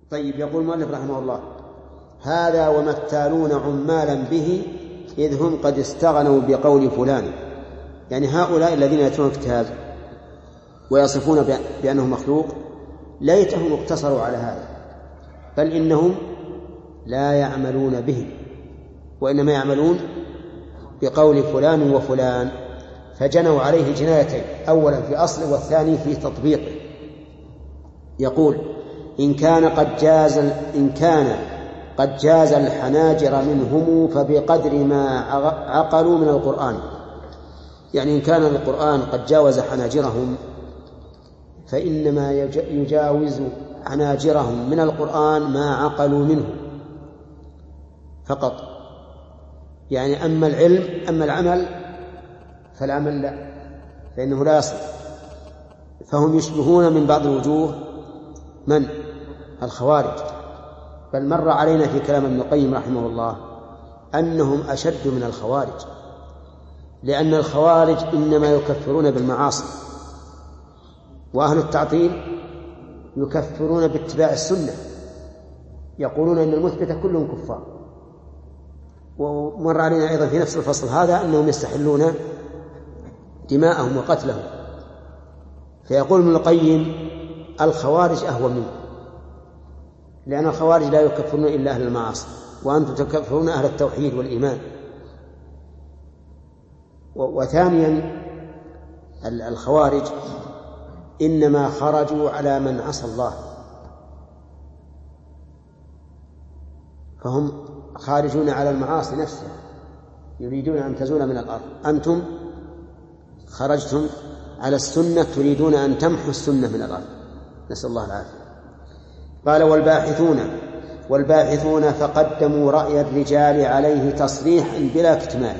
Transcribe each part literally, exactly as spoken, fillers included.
طيب، يقول المؤلف رحمه الله: هذا ومثالون عمالا به إذ هم قد استغنوا بقول فلان. يعني هؤلاء الذين يتلون الكتاب ويصفون بأنه مخلوق ليتهم اقتصروا على هذا، بل إنهم لا يعملون به، وإنما يعملون بقول فلان وفلان، فجنوا عليه جنايتين: أولا في أصله، والثاني في تطبيقه. يقول: إن كان قد جاز إن كان قد جاز الحناجر منهم فبقدر ما عقلوا من القرآن. يعني إن كان القرآن قد جاوز حناجرهم فإنما يجاوز حناجرهم من القرآن ما عقلوا منه فقط. يعني أما العلم أما العمل فالعمل لا، فإنه لا يصل. فهم يشبهون من بعض الوجوه من؟ الخوارج. بل مر علينا في كلام ابن القيم رحمه الله أنهم أشد من الخوارج، لأن الخوارج إنما يكفرون بالمعاصي، وأهل التعطيل يكفرون باتباع السنة، يقولون إن المثبت كلهم كفار. ومر علينا أيضا في نفس الفصل هذا أنهم يستحلون دماءهم وقتلهم. فيقول ابن القيم: الخوارج أهون منه، لأن الخوارج لا يكفرون إلا أهل المعاصي، وأنتم تكفرون أهل التوحيد والإيمان. وثانيا الخوارج إنما خرجوا على من عصى الله، فهم خارجون على المعاصي نفسها، يريدون أن تزول من الأرض. أنتم خرجتم على السنة، تريدون أن تمحوا السنة من الأرض، نسأل الله العافية. قال: والباحثون والباحثون فقدموا رأي الرجال عليه تصريحا بلا كتمان.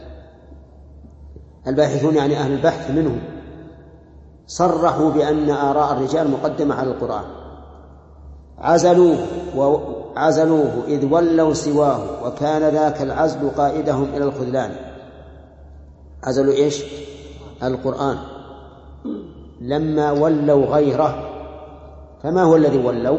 الباحثون يعني أهل البحث منهم صرحوا بأن آراء الرجال مقدمة على القرآن، عزلوه وعزلوه إذ ولوا سواه، وكان ذاك العزل قائدهم إلى الخذلان. عزلوا إيش؟ القرآن لما ولوا غيره. فما هو الذي ولوا؟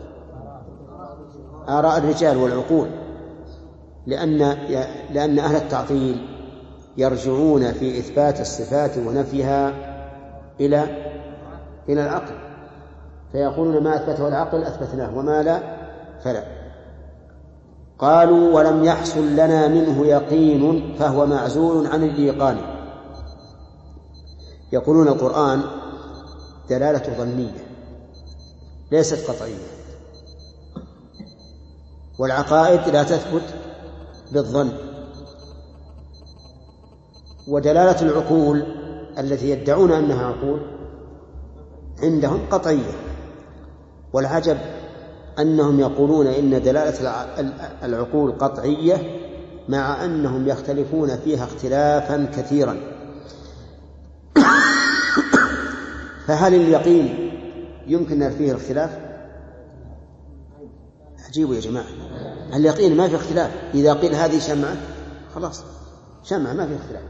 آراء الرجال والعقول، لأن لأن أهل التعطيل يرجعون في إثبات الصفات ونفيها إلى إلى العقل، فيقولون ما أثبته العقل أثبتناه وما لا فلا. قالوا: ولم يحصل لنا منه يقين فهو معزول عن الإيقان. يقولون القرآن دلالة ظنية ليست قطعية، والعقائد لا تثبت بالظن، ودلالة العقول التي يدعون أنها عقول عندهم قطعية. والعجب أنهم يقولون إن دلالة العقول قطعية مع أنهم يختلفون فيها اختلافا كثيرا. فهل اليقين يمكن فيه الاختلاف؟ عجيبوا يا جماعة، اليقين ما في اختلاف. إذا قيل هذه شمعة خلاص شمعة ما في اختلاف.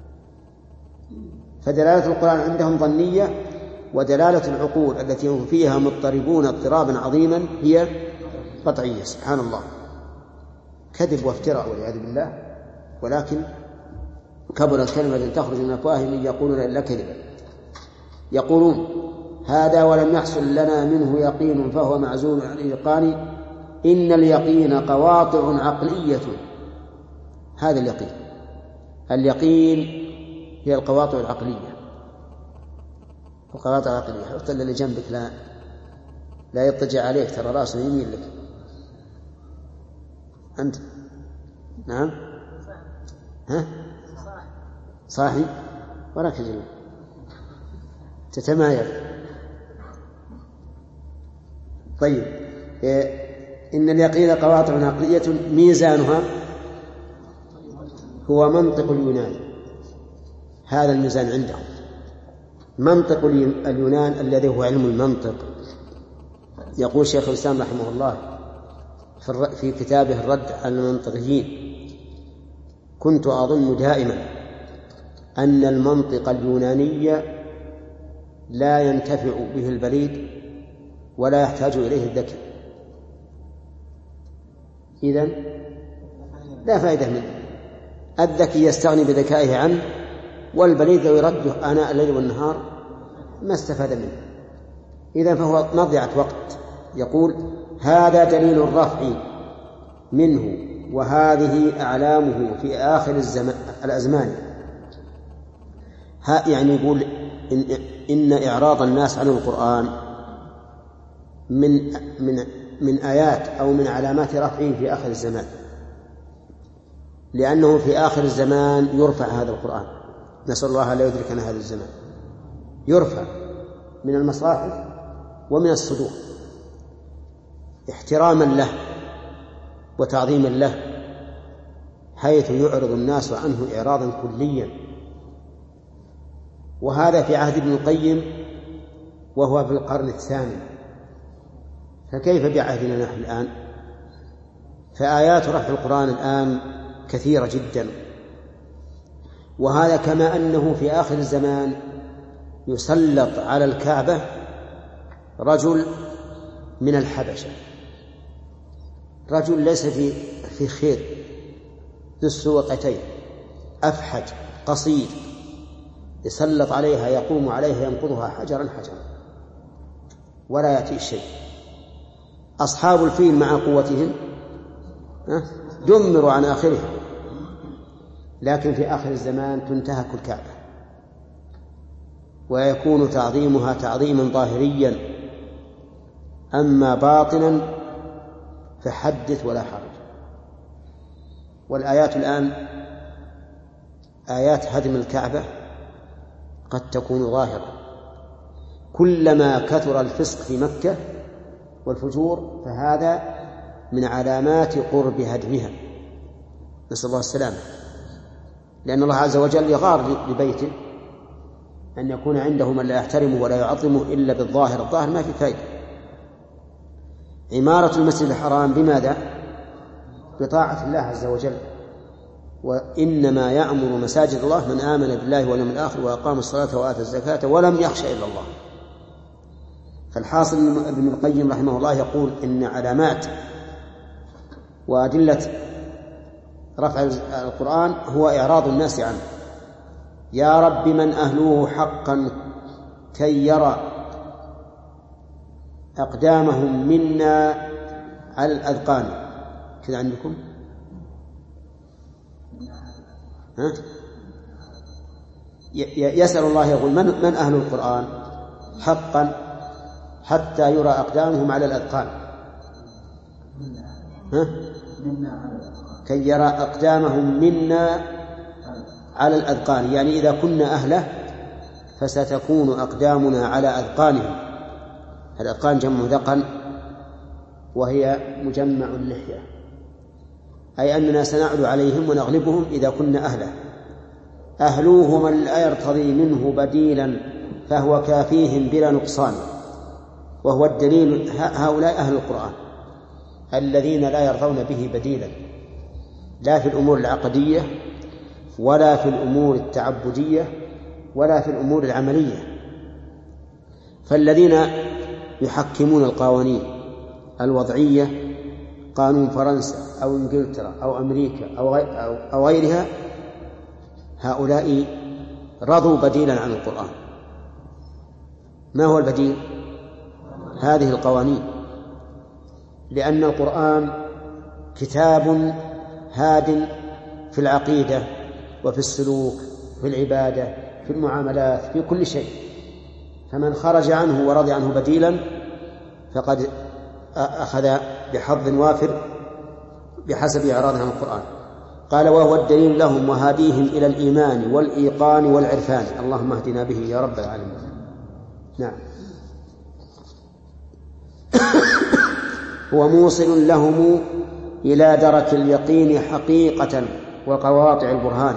فدلالة القرآن عندهم ظنية، ودلالة العقول التي هم فيها مضطربون اضطرابا عظيما هي قطعية. سبحان الله، كذب وافتراء والعياذ بالله. ولكن كبرت كلمة تخرج من أفواههم يقولون إلا كذبا. يقولون: هذا ولم يحصل لنا منه يقين فهو معزول عن الإيقان. إن اليقين قواطع عقلية. هذا اليقين اليقين هي القواطع العقلية. القواطع العقلية حط اللي جنبك لا لا يضطجع عليك، ترى راسه يمين لك أنت. نعم، ها صاحي وراك جنب تتمايل. طيب، إن اليقين قواطع عقلية ميزانها هو منطق اليونان. هذا الميزان عندهم منطق اليونان الذي هو علم المنطق. يقول شيخ الإسلام رحمه الله في كتابه الرد على المنطقيين: كنت أظن دائما أن المنطق اليوناني لا ينتفع به البليد ولا يحتاج إليه الذكي. إذن لا فائدة منه. الذكي يستغني بذكائه عنه، والبليد لو يرده آناء الليل والنهار ما استفاد منه. إذن فهو مضيعة وقت. يقول هذا دليل الرفع منه وهذه أعلامه في آخر الزمان الأزمان. ها يعني يقول إن, إن إعراض الناس عن القرآن من من من آيات أو من علامات رفعه في آخر الزمان، لأنه في آخر الزمان يرفع هذا القرآن. نسأل الله لا يدركنا هذا الزمان. يرفع من المصاحف ومن الصدور احتراما له وتعظيما له، حيث يعرض الناس عنه إعراضا كليا. وهذا في عهد ابن القيم وهو في القرن الثامن، فكيف بعهدنا نحن الآن؟ فآيات رفع القرآن الآن كثيرة جدا. وهذا كما أنه في آخر الزمان يسلط على الكعبة رجل من الحبشة، رجل ليس في في خير، ذو السوقتين، أفحج قصير، يسلط عليها، يقوم عليها، ينقضها حجرا حجرا ولا يأتي شيء. أصحاب الفيل مع قوتهم دمروا عن آخرها، لكن في آخر الزمان تنتهك الكعبة ويكون تعظيمها تعظيما ظاهريا، أما باطنا فحدث ولا حرج. والآيات الآن آيات هدم الكعبة قد تكون ظاهرة. كلما كثر الفسق في مكة والفجور فهذا من علامات قرب هدمها، نسأل الله السلامة. لأن الله عز وجل يغار لبيته أن يكون عنده من لا يحترمه ولا يعظمه إلا بالظاهر. الظاهر ما في فائدة. عمارة المسجد الحرام بماذا؟ بطاعة الله عز وجل. وإنما يأمر مساجد الله من آمن بالله واليوم الآخر وأقام الصلاة وآتى الزكاة ولم يخش إلا الله. فالحاصل ابن القيم رحمه الله يقول إن علامات وأدلة رفع القرآن هو إعراض الناس عنه. يا رب من أهلوه حقا كي يرى أقدامهم منا على الأذقان. كذا عندكم؟ ها؟ يسأل الله يقول من, من أهل القرآن حقا حتى يرى أقدامهم على الأذقان. ها؟ كي يرى أقدامهم منا على الأذقان، يعني إذا كنا أهله فستكون أقدامنا على أذقانهم. الأذقان جمع ذقن وهي مجمع اللحية، أي أننا سنعلو عليهم ونغلبهم إذا كنا أهله. أهلوه من لا يرتضي منه بديلا فهو كافيهم بلا نقصان. وهو الدليل هؤلاء أهل القرآن الذين لا يرضون به بديلا، لا في الأمور العقدية ولا في الأمور التعبدية ولا في الأمور العملية. فالذين يحكمون القوانين الوضعية، قانون فرنسا أو إنجلترا أو أمريكا أو غيرها، هؤلاء رضوا بديلا عن القرآن. ما هو البديل؟ هذه القوانين، لأن القرآن كتاب هاد في العقيدة وفي السلوك في العبادة في المعاملات في كل شيء. فمن خرج عنه ورضي عنه بديلا فقد أخذ بحظ وافر بحسب إعراضه عن القرآن. قال وهو الدليل لهم وهاديهم إلى الإيمان والإيقان والعرفان. اللهم اهدنا به يا رب العالمين. نعم. هو موصل لهم إلى درك اليقين حقيقة وقواطع البرهان.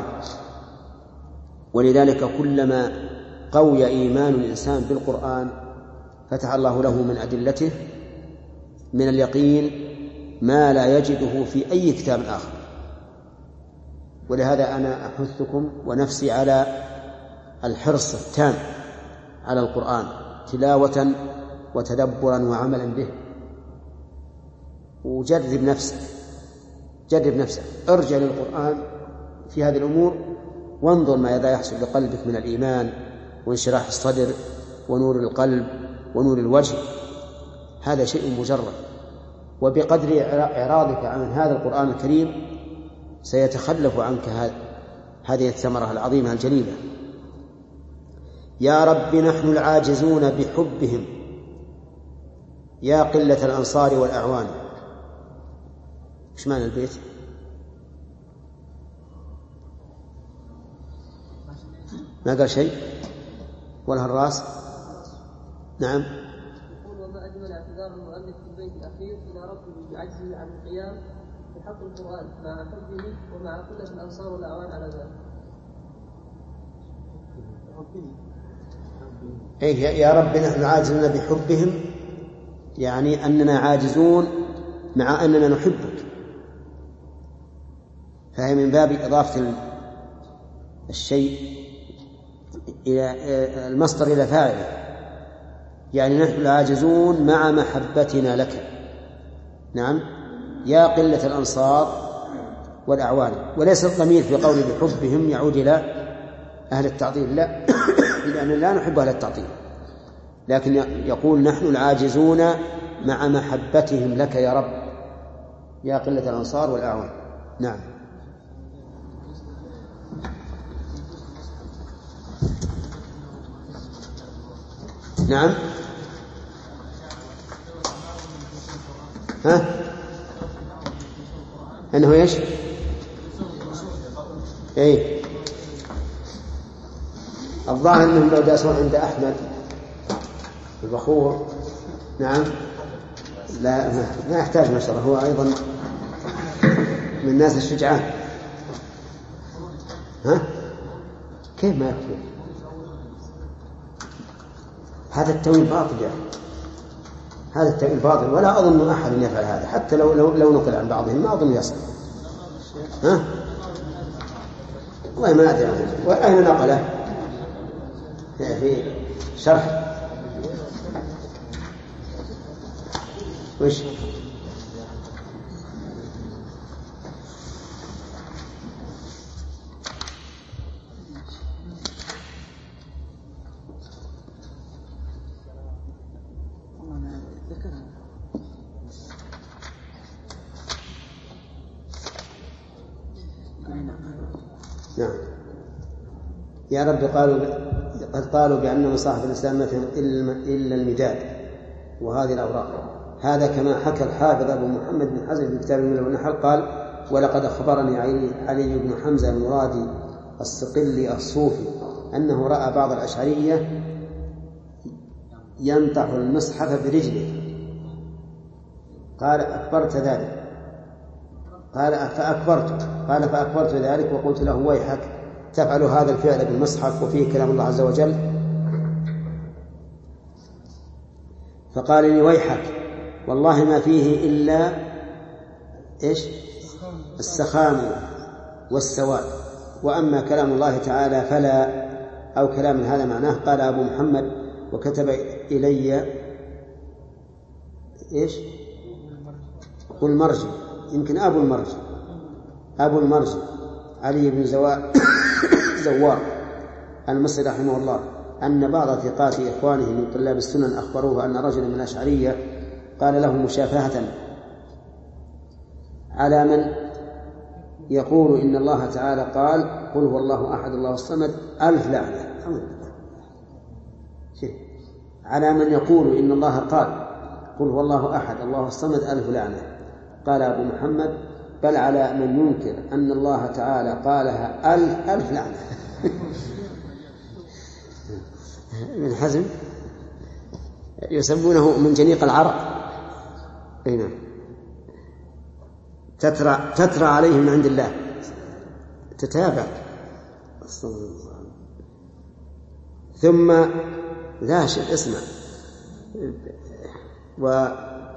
ولذلك كلما قوي إيمان الإنسان بالقرآن فتح الله له من أدلته من اليقين ما لا يجده في أي كتاب آخر. ولهذا أنا أحثكم ونفسي على الحرص التام على القرآن تلاوة وتدبرا وعملا به. وجرب نفسك جرب نفسك، ارجع للقرآن في هذه الأمور وانظر ماذا يحصل بقلبك من الإيمان وانشراح الصدر ونور القلب ونور الوجه. هذا شيء مجرد، وبقدر إعراضك عن هذا القرآن الكريم سيتخلف عنك هذه الثمرة العظيمة الجليلة. يا رب نحن العاجزون بحبهم يا قلة الأنصار والأعوان. إيش معنى البيت؟ ما قال شيء ولا الراس؟ نعم. يقول وما أجمل اعتذار المؤلف في البيت الأخير إلى ربه بعجزه عن القيام بحق القرآن مع حبه ومع قلة الأنصار والأعوان على ذلك. إيه يا رب نحن عاجزون بحبهم، يعني أننا عاجزون مع أننا نحبك، فهي من باب إضافة الشيء إلى المصدر إلى فاعله، يعني نحن العاجزون مع محبتنا لك. نعم. يا قلة الأنصار والأعوان، وليس الضمير في قول بحبهم يعود إلى أهل التعطيل، لا، لأننا لا نحب أهل التعطيل، لكن يقول نحن العاجزون مع محبتهم لك يا رب يا قلة الأنصار والأعوان. نعم. نعم. ها؟ أنه إيش؟ إيه، الظاهر أنهم لو داسون عند أحمد البخور. نعم. لا، ما يحتاج نشره، هو أيضا من الناس الشجعان. ها؟ كيف ما يكفي؟ هذا التأويل باطل يعني. هذا التأويل باطل، ولا أظن أحد يفعل هذا، حتى لو لو, لو نقل عن بعضهم ما أظن يصل. ها؟ والله ما أدري عنه. وأين نقله؟ في شرح وش؟ نعم. يا رب قالوا قد قالوا بأن مصاحف الإسلام ما فيهم إلا المداد وهذه الأوراق. هذا كما حكى الحافظ أبو محمد بن حزم في كتاب الملل والنحل قال: ولقد أخبرني علي بن حمزة المرادي الصقلي الصوفي أنه رأى بعض الأشعرية ينطح المصحف برجله. قال: أكبرت ذلك؟ قال: فأكبرت. قال: فأكبرت ذلك وقلت له: ويحك تفعل هذا الفعل بالمصحف وفيه كلام الله عز وجل؟ فقال لي: ويحك والله ما فيه إلا إيش؟ السخام والسواد، وأما كلام الله تعالى فلا، أو كلام هذا معناه. قال أبو محمد: وكتب إلي إيش؟ قل مرجي، يمكن أبو المرجي، أبو المرجي علي بن زوار زوار المصري رحمه الله أن بعض ثقات إخوانه من طلاب السنن أخبروه أن رجلا من الأشعرية قال له مشافهة على من يقول إن الله تعالى قال: قل هو الله أحد الله الصمد ألف لعنة. على من يقول إن الله قال: قل هو الله أحد الله الصمد ألف لعنة. قال أبو محمد: بل على من ينكر أن الله تعالى قالها ألف, ألف لعنة. ابن حزم يسمونه من جنيق العرق. أين تترى تترى عليه من عند الله، تتابع. ثم لا شيء، اسمع. و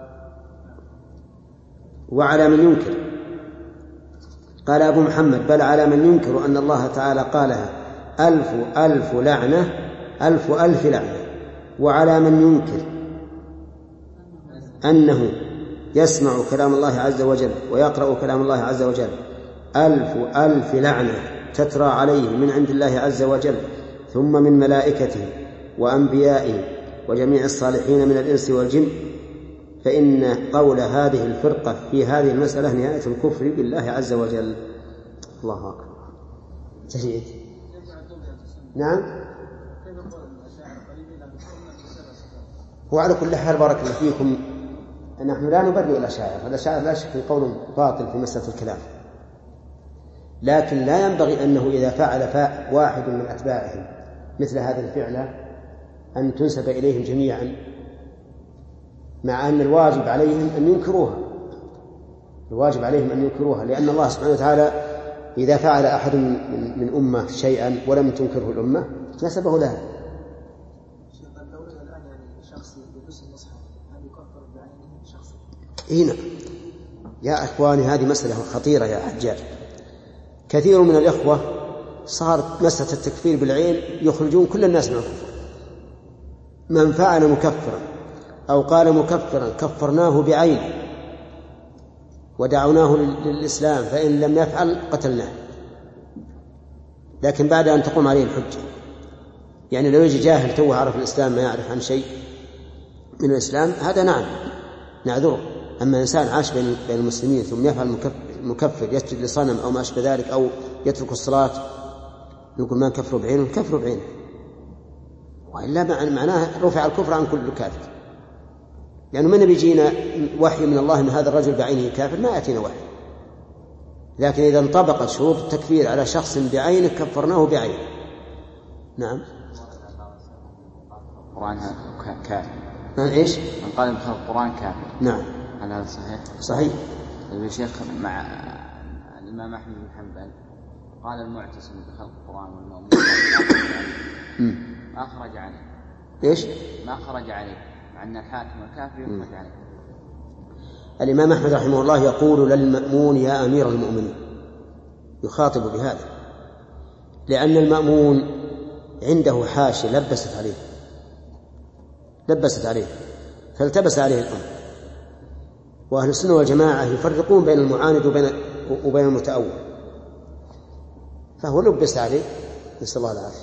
وعلى من ينكر، قال أبو محمد: بل على من ينكر أن الله تعالى قالها ألف ألف لعنة ألف ألف لعنة. وعلى من ينكر أنه يسمع كلام الله عز وجل ويقرأ كلام الله عز وجل ألف ألف لعنة تترى عليه من عند الله عز وجل ثم من ملائكته وأنبيائه وجميع الصالحين من الإنس والجن، فإن قول هذه الفرقة في هذه المسألة نهاية الكفر بالله عز وجل. الله أكبر. جيد. نعم. وعلى كل حال بارك الله فيكم، نحن لا نبرئ الأشاعرة، الأشاعرة لا شك قول باطل في مسألة الكلام، لكن لا ينبغي أنه إذا فعل فاء واحد من أتباعهم مثل هذه الفعلة أن تنسب إليهم جميعا، مع أن الواجب عليهم أن ينكروها، الواجب عليهم أن ينكروها، لأن الله سبحانه وتعالى إذا فعل أحد من, من أمة شيئا ولم تنكره الأمة نسبه لها. هنا يا أخواني هذه مسألة خطيرة يا حجاج. كثير من الإخوة صارت مسألة التكفير بالعين يخرجون كل الناس من الكفر، من فعل مكفرا أو قال مكفرا كفرناه بعينه ودعوناه للإسلام، فإن لم يفعل قتلناه. لكن بعد أن تقوم عليه الحجة، يعني لو يجي جاهل توه عرف الإسلام ما يعرف عن شيء من الإسلام هذا نعم نعذره. أما إنسان عاش بين المسلمين ثم يفعل مكفر يسجد لصنم أو ما أشبه ذلك أو يترك الصلاة نقول ما نكفره بعينه، نكفره بعينه، وإلا معناه رفع الكفر عن كل كافر. لأنه من بيجينا وحي من الله من هذا الرجل بعينه كافر ما يأتينا وحي، لكن إذا انطبقت شروط التكفير على شخص بعينه كفرناه بعينه. نعم. القرآن كافر. نعم إيش؟ من قال بخلق القرآن كافر. نعم. هل هذا صحيح؟ صحيح. يا شيخ مع الإمام أحمد بن حنبل قال المعتصم بخلق القرآن والمؤمن ما خرج عليه. إيش؟ ما خرج عليه، مع أن الحاكم الكافر يخرج عليه. الإمام أحمد رحمه الله يقول للمأمون يا أمير المؤمنين، يخاطب بهذا، لأن المأمون عنده حاشية لبست عليه لبست عليه فالتبس عليه الأمر. وأهل السنة والجماعة يفرقون بين المعاند وبين وبين المتأول، فهو لبس عليه، نسأل الله العافية.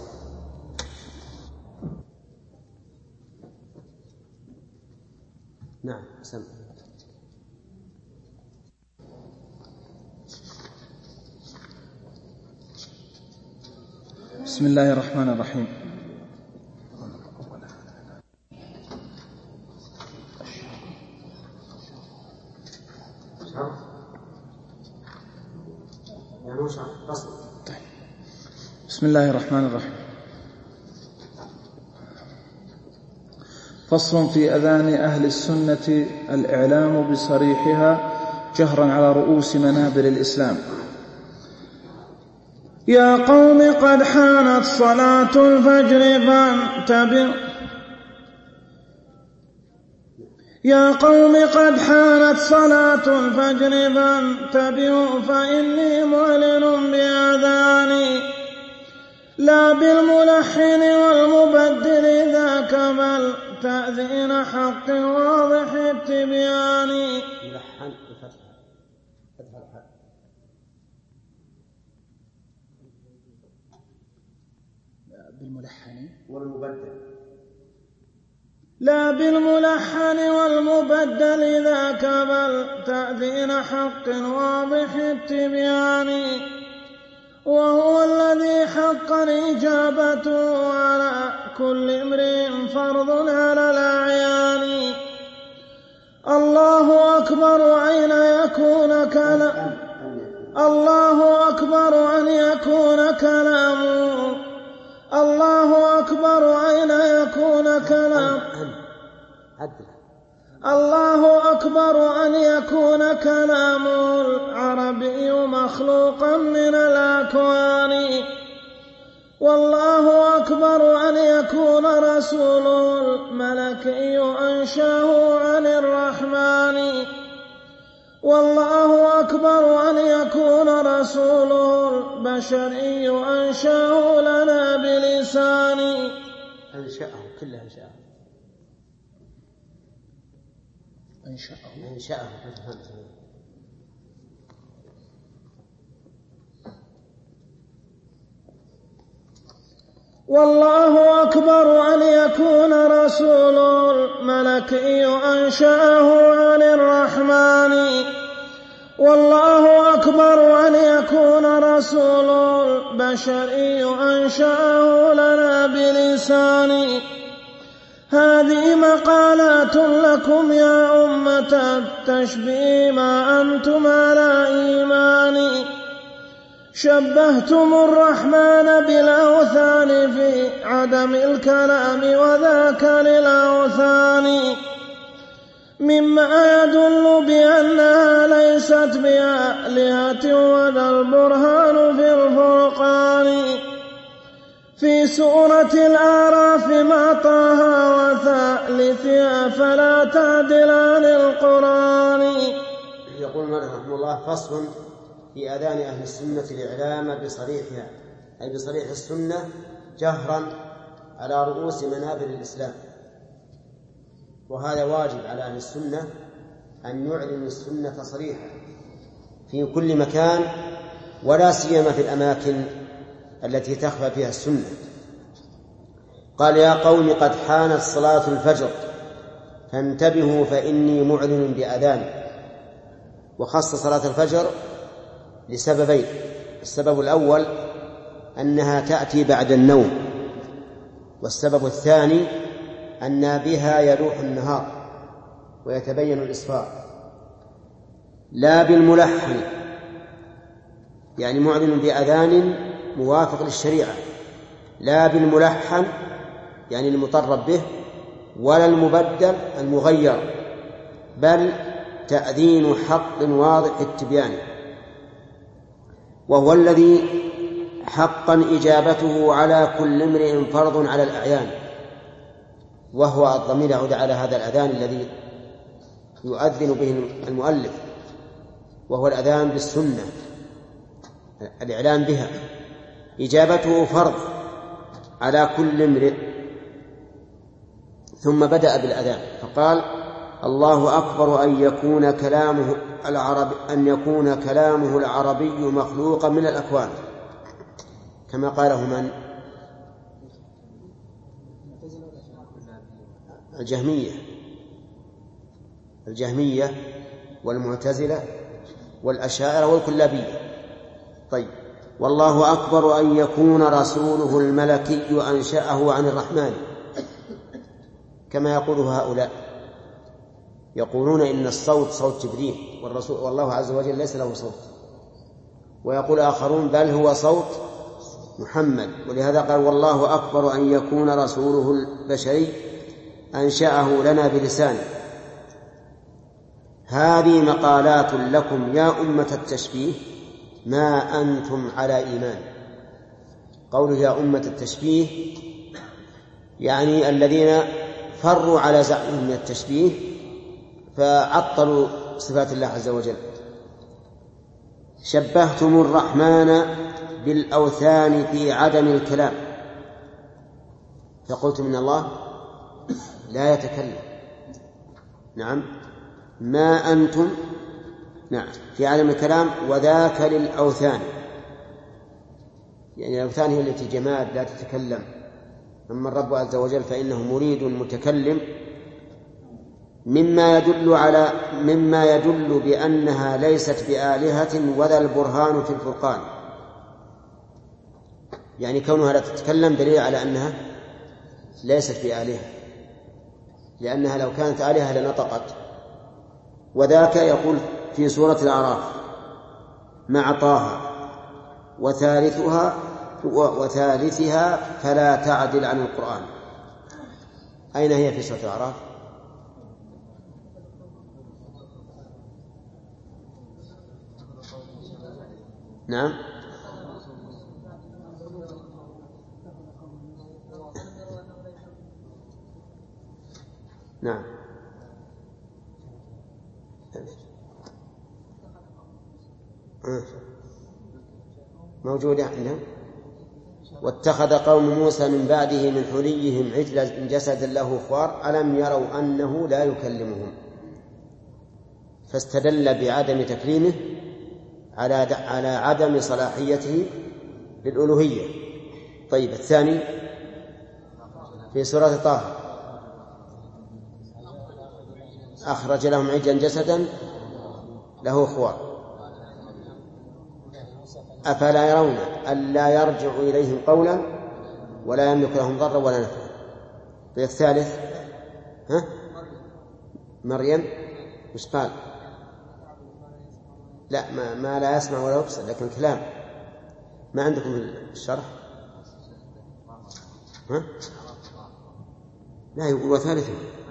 نعم سمع. بسم الله الرحمن الرحيم. بسم الله الرحمن الرحيم. فصل في أذان أهل السنة الإعلام بصريحها جهرا على رؤوس منابر الإسلام. يا قوم قد حانت صلاة الفجر فانتبهوا يا قوم قد حانت صلاة الفجر فانتبهوا فإني معلن بأذاني لا بالملحن والمبدل ذاك بل تأذين حق واضح التبيان. ملحن بفتح بالملحن والمبدل لا بالملحن والمبدل ذاك بل تأذين حق واضح التبيان. وهو الذي حق الإجابة على كل امرئ فرض على الأعيان. الله أكبر أين يكون كلام الله أكبر أن يكون كلامه الله أكبر أين يكون كلام الله أكبر أن يكون كلامه العربي مخلوقا من الأكوان. والله أكبر أن يكون رسوله الملكي أنشاه عن الرحمن. والله أكبر أن يكون رسوله البشري أنشاه لنا بلسان. أنشأه كلها أنشأه أنشأه أنشأه والله أكبر أن يكون رسول الملكي أنشأه عن الرحمن والله أكبر أن يكون رسول البشري أنشأه لنا بلسان هذه مقالات لكم يا أمة التشبيه ما أنتم على إيمان شبهتم الرحمن بالأوثان في عدم الكلام وذاك للأوثان مما يدل بأنها ليست بآلهة وذا البرهان في الفرقان في سورة الأعراف مع طه وثالثها فلا تعدلان القرآن. يقول مالك رحمه الله فصل في آذان أهل السنة الإعلام بصريحها أي بصريح السنة جهرا على رؤوس منابر الإسلام، وهذا واجب على أهل السنة أن يعلنوا السنة صريحة في كل مكان ولا سيما في الأماكن التي تخفى فيها السنة. قال يا قوم قد حانت صلاة الفجر فانتبهوا فإني معلن بأذان. وخص صلاة الفجر لسببين: السبب الأول أنها تأتي بعد النوم، والسبب الثاني أن بها يلوح النهار ويتبين الإسفار. لا بالملحن يعني معلن بأذان موافق للشريعة، لا بالملحن يعني المطرب به، ولا المبدل المغير، بل تأذين حق واضح التبيان، وهو الذي حقا إجابته على كل امرئ فرض على الأعيان. وهو الضمير يعود على هذا الأذان الذي يؤذن به المؤلف، وهو الأذان بالسنة، الإعلان بها، إجابته فرض على كل امرئ. ثم بدأ بالأذان فقال الله أكبر أن يكون كلامه العربي أن يكون كلامه العربي مخلوقا من الأكوان، كما قاله من؟ الجهمية الجهمية والمعتزلة والأشاعرة والكلابية. طيب، والله أكبر أن يكون رسوله الملكي أنشأه عن الرحمن، كما يقول هؤلاء، يقولون إن الصوت صوت جبريل والرسول والله عز وجل ليس له صوت، ويقول آخرون بل هو صوت محمد. ولهذا قال والله أكبر أن يكون رسوله البشري أنشأه لنا بلسانه. هذه مقالات لكم يا أمة التشبيه ما أنتم على إيمان. قوله يا أمة التشبيه يعني الذين فروا على زعمهم من التشبيه فعطلوا صفات الله عز وجل. شبهتم الرحمن بالأوثان في عدم الكلام، فقلتم إن الله لا يتكلم. نعم، ما أنتم نعم في عدم الكلام، وذاك للأوثان، يعني الأوثان هي التي جماد لا تتكلم، أما الرب عز وجل فإنه مريد متكلم، مما يدل على مما يدل بأنها ليست بآلهة وذا البرهان في الفرقان. يعني كونها لا تتكلم دليل على أنها ليست بآلهة، لأنها لو كانت آلهة لنطقت. وذاك يقول في سورة الأعراف مع طه وثالثها وثالثها فلا تعدل عن القرآن. أين هي في سورة الأعراف؟ نعم، نعم، موجودة عندهم. واتخذ قوم موسى من بعده من حليهم عجلا جسدا له خوار ألم يروا أنه لا يكلمهم. فاستدل بعدم تكليمه على على عدم صلاحيته للألوهية. طيب الثاني في سورة طه أخرج لهم عجلا جسدا له خوار أفلا يرون ألا يرجع إليهم قولا ولا يملك لهم ضرا ولا نفعا. طيب الثالث ها مريم مش قال لا ما, ما لا يسمع ولا يبصر لكن كلام ما عندكم الشرح ها؟ لا يقول وثالثا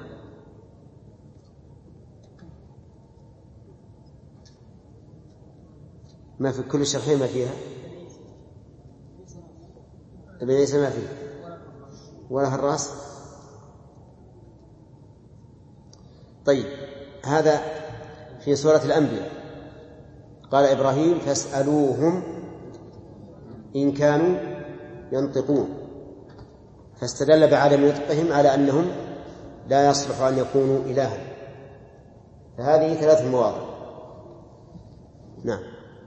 ما في كل الشرحين ما فيها ابن عيسى ما فيه ولا الراس. طيب هذا في سورة الأنبياء قال إبراهيم فاسألوهم إن كانوا ينطقون فاستدل بعدم نطقهم على أنهم لا يصلح أن يكونوا إلها. فهذه ثلاث مواضع. نعم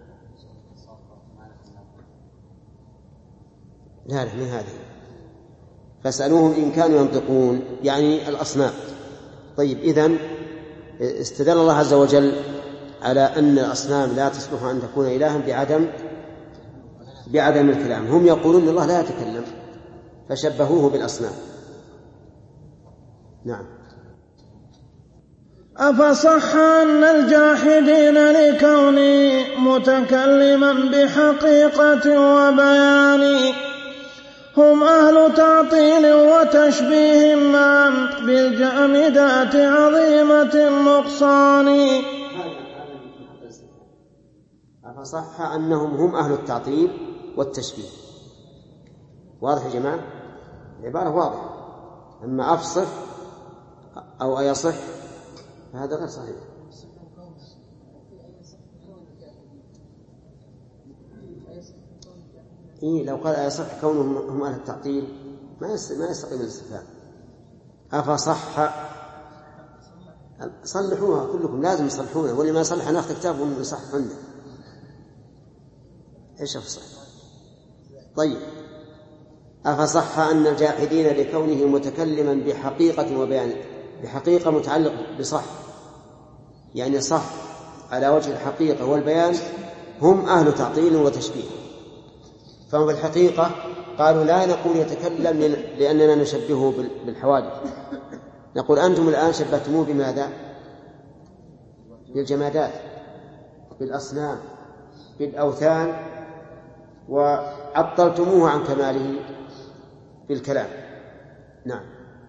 لا لا من هذه فاسألوهم إن كانوا ينطقون يعني الأصنام. طيب إذن استدل الله عز وجل على أن الأصنام لا تصلح أن تكون إلها بعدم بعدم الكلام. هم يقولون أن الله لا يتكلم فشبهوه بالأصنام. نعم أفصح أن الجاحدين لكوني متكلما بحقيقة وبيان هم أهل تعطيل وتشبيه معا بالجامدات عظيمة النقصان. أفصح أنهم هم أهل التعطيل والتشبيه. واضح يا جماعة؟ العبارة واضحة. أما أفصح أو أيصح فهذا غير صحيح. إيه لو قال أيصح كونهم هم أهل التعطيل ما ما يستقيم الاستفهام. أفصح صلحوها كلكم لازم تصلحونها واللي ما صلح ناخذ كتاب ونصحح عنه. إيش أفصح؟ طيب أفصح أن الجاحدين لكونه متكلما بحقيقة وبيان. بحقيقة متعلق بصح يعني صح على وجه الحقيقة والبيان هم أهل تعطيل وتشبيه. فهم بالحقيقة قالوا لا نقول يتكلم لأننا نشبهه بالحوادث. نقول أنتم الآن شبهتموه بماذا؟ بالجمادات بالأصنام بالأوثان وعطلتموه عن كماله بالكلام. نعم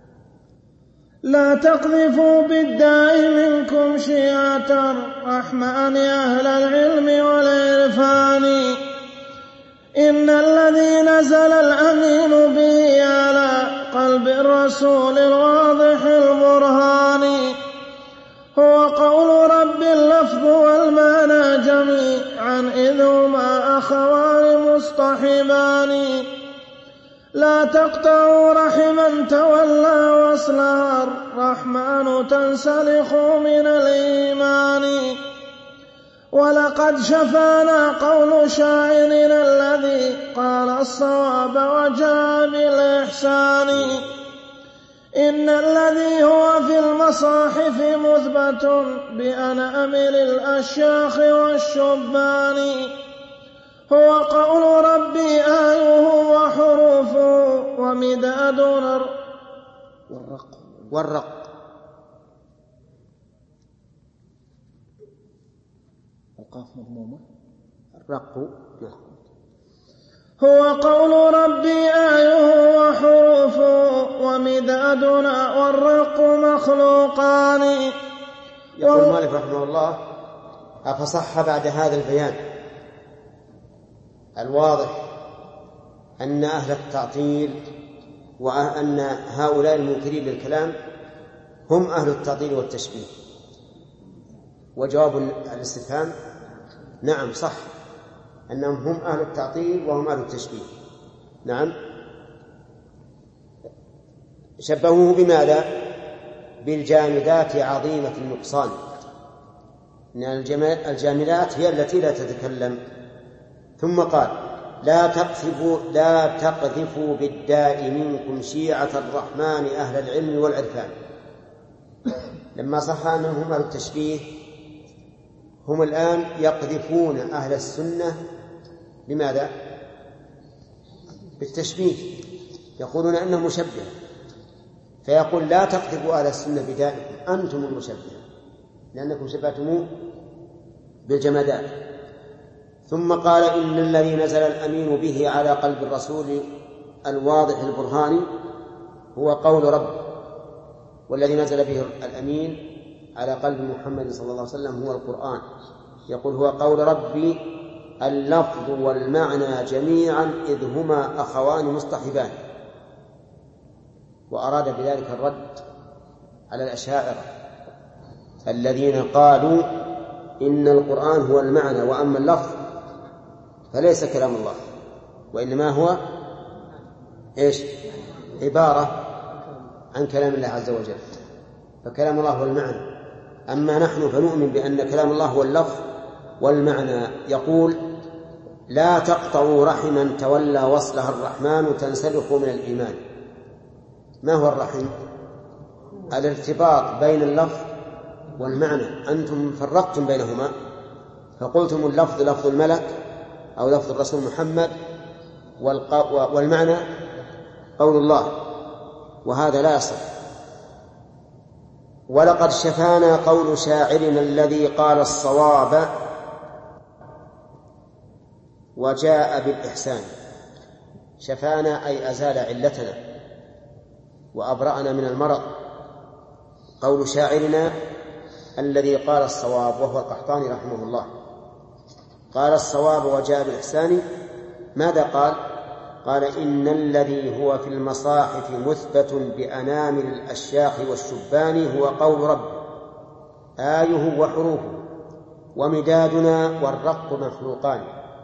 لا تقذفوا بالداء منكم شيعة الرحمن أهل العلم والعرفان إن الذي نزل الأمين به على قلب الرسول الواضح البرهان هو قول رب اللفظ والمعنى جميعا إذ هما أخوان مصطحبان لا تقطعوا رحما تولى وصلها الرحمن تنسلخ من الإيمان ولقد شفانا قول شاعرنا الذي قال الصواب وجاء بالإحسان إن الذي هو في المصاحف مثبت بأنامل الأشياخ والشبان هو قول ربي آيه وحروفه ومداد والرق والرق القاف مضمومة الرق هو قول ربي آيه وحروفه ومدادنا والرق مخلوقان. يقول مالك رحمه الله أفصح بعد هذا البيان الواضح أن أهل التعطيل وأن هؤلاء المنكرين للكلام هم أهل التعطيل والتشبيه. وجواب الاستفهام نعم صح أنهم هم أهل التعطيل وهم أهل التشبيه. نعم شبهوه بماذا؟ بالجامدات عظيمة النقصان. إن الجاملات هي التي لا تتكلم. ثم قال لا تقذفوا لا تقذفوا بالداء منكم شيعة الرحمن أهل العلم والعرفان. لما صح أنهم هم التشبيه هم الآن يقذفون أهل السنة لماذا؟ بالتشبيه، يقولون أنهم مشبه، فيقول لا تقذفوا أهل السنة بدائكم أنتم المشبه لأنكم شبهتموه بالجمادات. ثم قال إن الذي نزل الأمين به على قلب الرسول الواضح البرهاني هو قول رب، والذي نزل به الأمين على قلب محمد صلى الله عليه وسلم هو القرآن. يقول هو قول ربي اللفظ والمعنى جميعا إذ هما أخوان مصطحبان. وأراد بذلك الرد على الأشاعرة الذين قالوا إن القرآن هو المعنى وأما اللفظ فليس كلام الله وإنما هو إيش؟ عبارة عن كلام الله عز وجل، فكلام الله هو المعنى، أما نحن فنؤمن بأن كلام الله هو اللفظ والمعنى. يقول لا تقطعوا رحما تولى وصلها الرحمن تنسلخوا من الإيمان. ما هو الرحم؟ الارتباط بين اللفظ والمعنى، أنتم فرقتم بينهما فقلتم اللفظ لفظ الملك أو لفظ الرسول محمد والمعنى قول الله، وهذا لا يصح. ولقد شفانا قول شاعرنا الذي قال الصواب وجاء بالإحسان. شفانا أي أزال علتنا وأبرأنا من المرض. قول شاعرنا الذي قال الصواب وهو القحطاني رحمه الله قال الصواب وجاء بالإحسان. ماذا قال؟ قال إن الذي هو في المصاحف مثبت بأنامل الأشياخ والشبان هو قول رب آيه وحروفه ومدادنا والرق مخلوقان.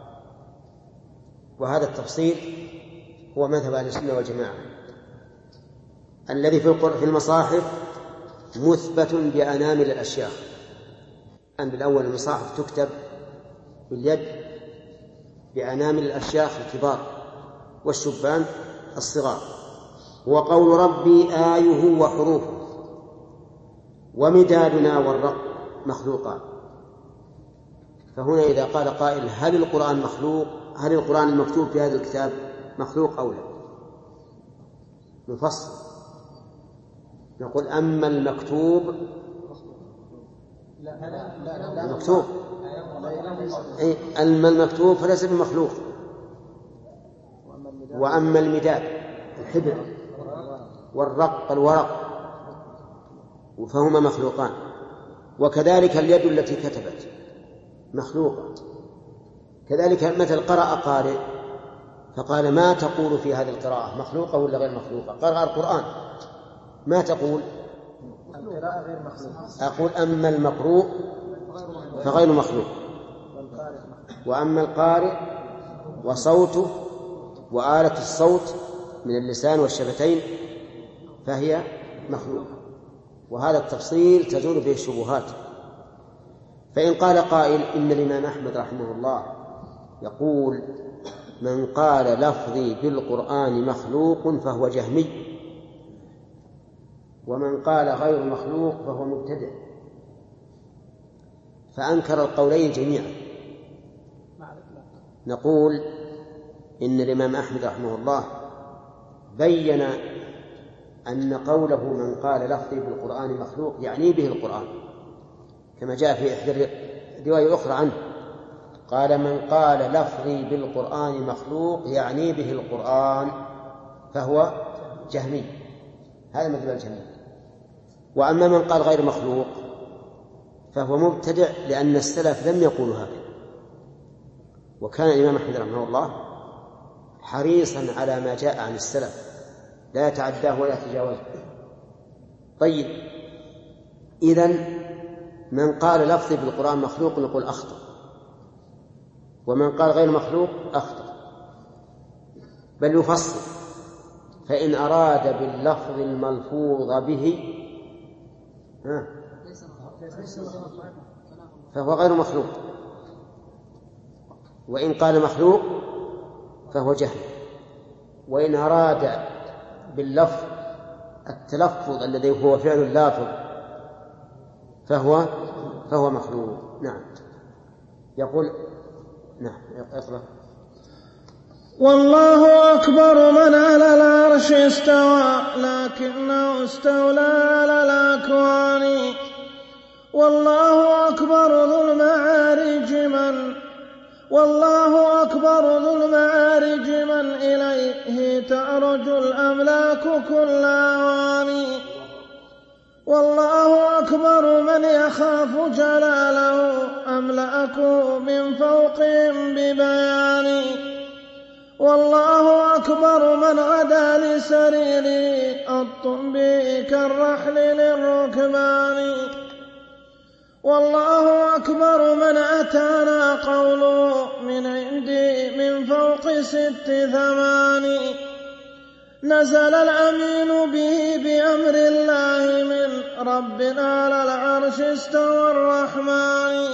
وهذا التفصيل هو مذهب أهل السنة والجماعة. الذي في المصاحف مثبت بأنامل الأشياخ، أن بالأول المصاحف تكتب باليد بأنامل الأشياخ الكبار والشبان الصغار. هو قول ربي آيه وحروفه ومدادنا والرق مخلوقان. فهنا إذا قال قائل هل القرآن مخلوق، هل القرآن المكتوب في هذا الكتاب مخلوق أو لا؟ نفصل نقول أما المكتوب المكتوب أي أما المكتوب فليس بمخلوق، وأما المداد الحبر والرق الورق فهما مخلوقان. وكذلك اليد التي كتبت مخلوقة. كذلك مثل قرأ قارئ فقال ما تقول في هذه القراءة مخلوقة ولا غير مخلوقة؟ قرأ القرآن ما تقول؟ القراءة غير مخلوقة. أقول أما المقروء فغير مخلوق، وأما القارئ وصوته وآلة الصوت من اللسان والشفتين فهي مخلوقة. وهذا التفصيل تزول به الشبهات. فإن قال قائل إن الإمام أحمد رحمه الله يقول من قال لفظي بالقرآن مخلوق فهو جهمي، ومن قال غير مخلوق فهو مبتدع، فأنكر القولين جميعا. نقول إن الإمام أحمد رحمه الله بين أن قوله من قال لفظي بالقرآن مخلوق يعني به القرآن، كما جاء في إحدى رواية أخرى عنه قال من قال لفظي بالقرآن مخلوق يعني به القرآن فهو جهمي. هذا مذهب الجهمية. وأما من قال غير مخلوق فهو مبتدع، لأن السلف لم يقولوا هكذا. وكان الإمام أحمد رحمه الله حريصا على ما جاء عن السلف لا يتعداه ولا يتجاوزه. طيب إذن من قال لفظي بالقرآن مخلوق نقول أخطأ، ومن قال غير مخلوق أخطأ، بل يفصل. فإن أراد باللفظ الملفوظ به فهو غير مخلوق، وإن قال مخلوق فهو جهل. وإن أراد باللفظ التلفظ الذي هو فعل اللافظ فهو فهو مخلوق. نعم. يقول نعم اقرأ. والله أكبر من على العرش استوى لكنه استولى على الأكوان. والله أكبر ذو المعارج من والله أكبر ذو المعارج من إليه تعرج الأملاك كل أوان. والله أكبر من يخاف جلاله أملأكه من فوقهم ببيان. والله أكبر من غدا لسريره الطنب كالرحل للركبان. والله أكبر من أتانا قوله من عندي من فوق ست ثمان. نزل الأمين به بأمر الله من ربنا على العرش استوى الرحمن.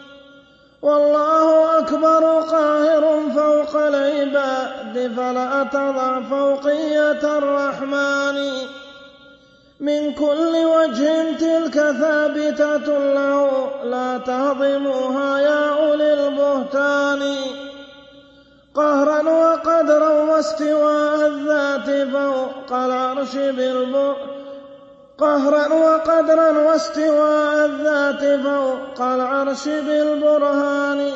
والله أكبر قاهر فوق العباد فلا تضع فوقية الرحمن. من كل وجه تلك ثابتة له لا تهضموها يا أولي البهتان. قهرا وقدرا واستواء الذات فوق العرش بالبر قهرا وقدرا واستواء الذات فوق العرش بالبرهان.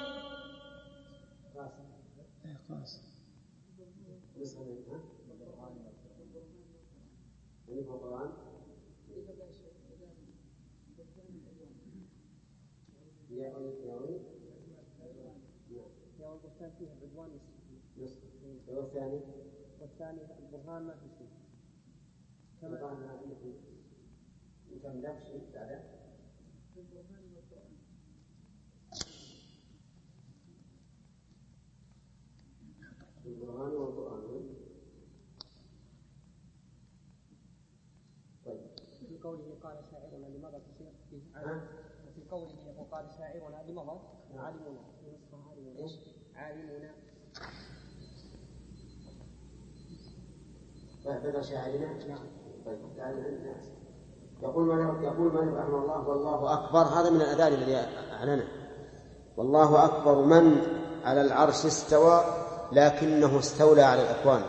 والثاني والثاني البرهان ما في شيء كما قالنا كم لا شيء بعد البرهان والقرآن. طيب في قوله قال شاعرنا لماذا تصير فيه عالم في قوله قال شاعرنا لماذا عالمنا ايش عالمنا بدل شاعرنا. طيب يقول من يقول من رحمه الله والله أكبر. هذا من الأذان الذي أعلنه. والله أكبر من على العرش استوى لكنه استولى على الأكوان.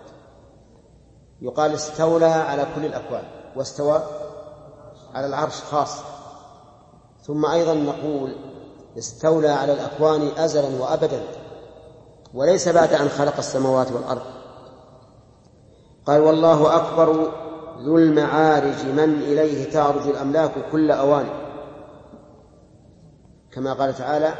يقال استولى على كل الأكوان واستوى على العرش خاص. ثم أيضا نقول استولى على الأكوان أزلا وأبدا وليس بعد أن خلق السماوات والأرض. قال والله أكبر ذو المعارج من إليه تعرج الأملاك كل أوان. كما قال تعالى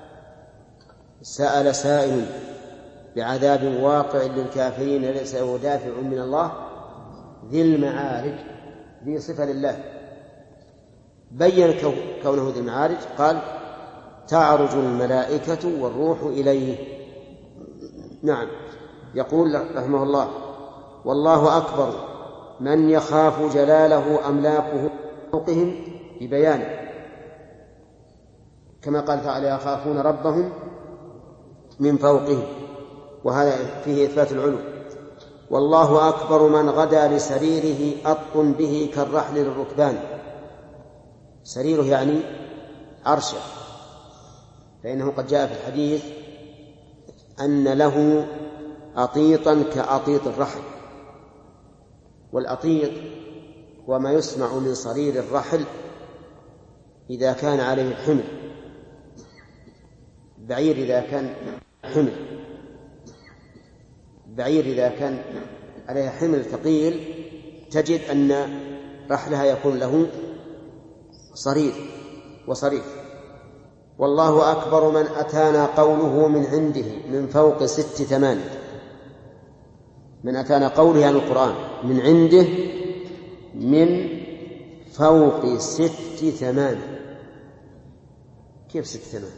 سأل سائل بعذاب واقع للكافرين ليس له دافع من الله ذي المعارج. ذي صفة لله بين كونه ذي المعارج قال تعرج الملائكة والروح إليه. نعم. يقول رحمه الله والله أكبر من يخاف جلاله أملاكه فوقهم ببيانه كما قال تعالى يخافون ربهم من فوقهم وهذا فيه إثبات العلو. والله أكبر من غدا لسريره أطن به كالرحل للركبان. سريره يعني عرشه فإنه قد جاء في الحديث أن له أطيطا كأطيط الرحل. والأطيط هو ما يصنع من صرير الرحل إذا كان عليه الحمل. بعير إذا كان حمل بعير إذا كان عليه حمل ثقيل تجد أن رحلها يكون له صرير وصرير. والله أكبر من أتانا قوله من عنده من فوق ست ثمان. من أتانا قوله عن القرآن من عنده من فوق ست ثمان. كيف ست ثمان؟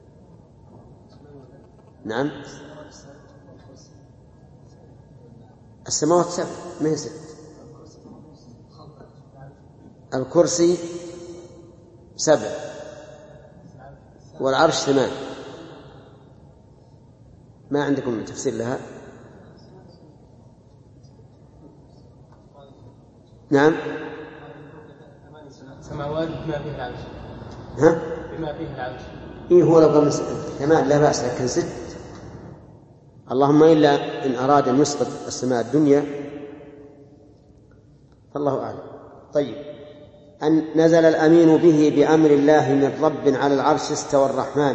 نعم السماوات سبع ما هي ست. الكرسي سبع والعرش ثمان. ما عندكم تفسير لها؟ نعم. سماوات بما فيه العرش. ها؟ بما فيه العرش. إيه هو لو قام ثمان لا بأس، لكن ست اللهم إلا إن أراد أن يسقط السماء الدنيا فالله أعلم. طيب، أن نزل الأمين به بأمر الله من رب على العرش استوى الرحمن.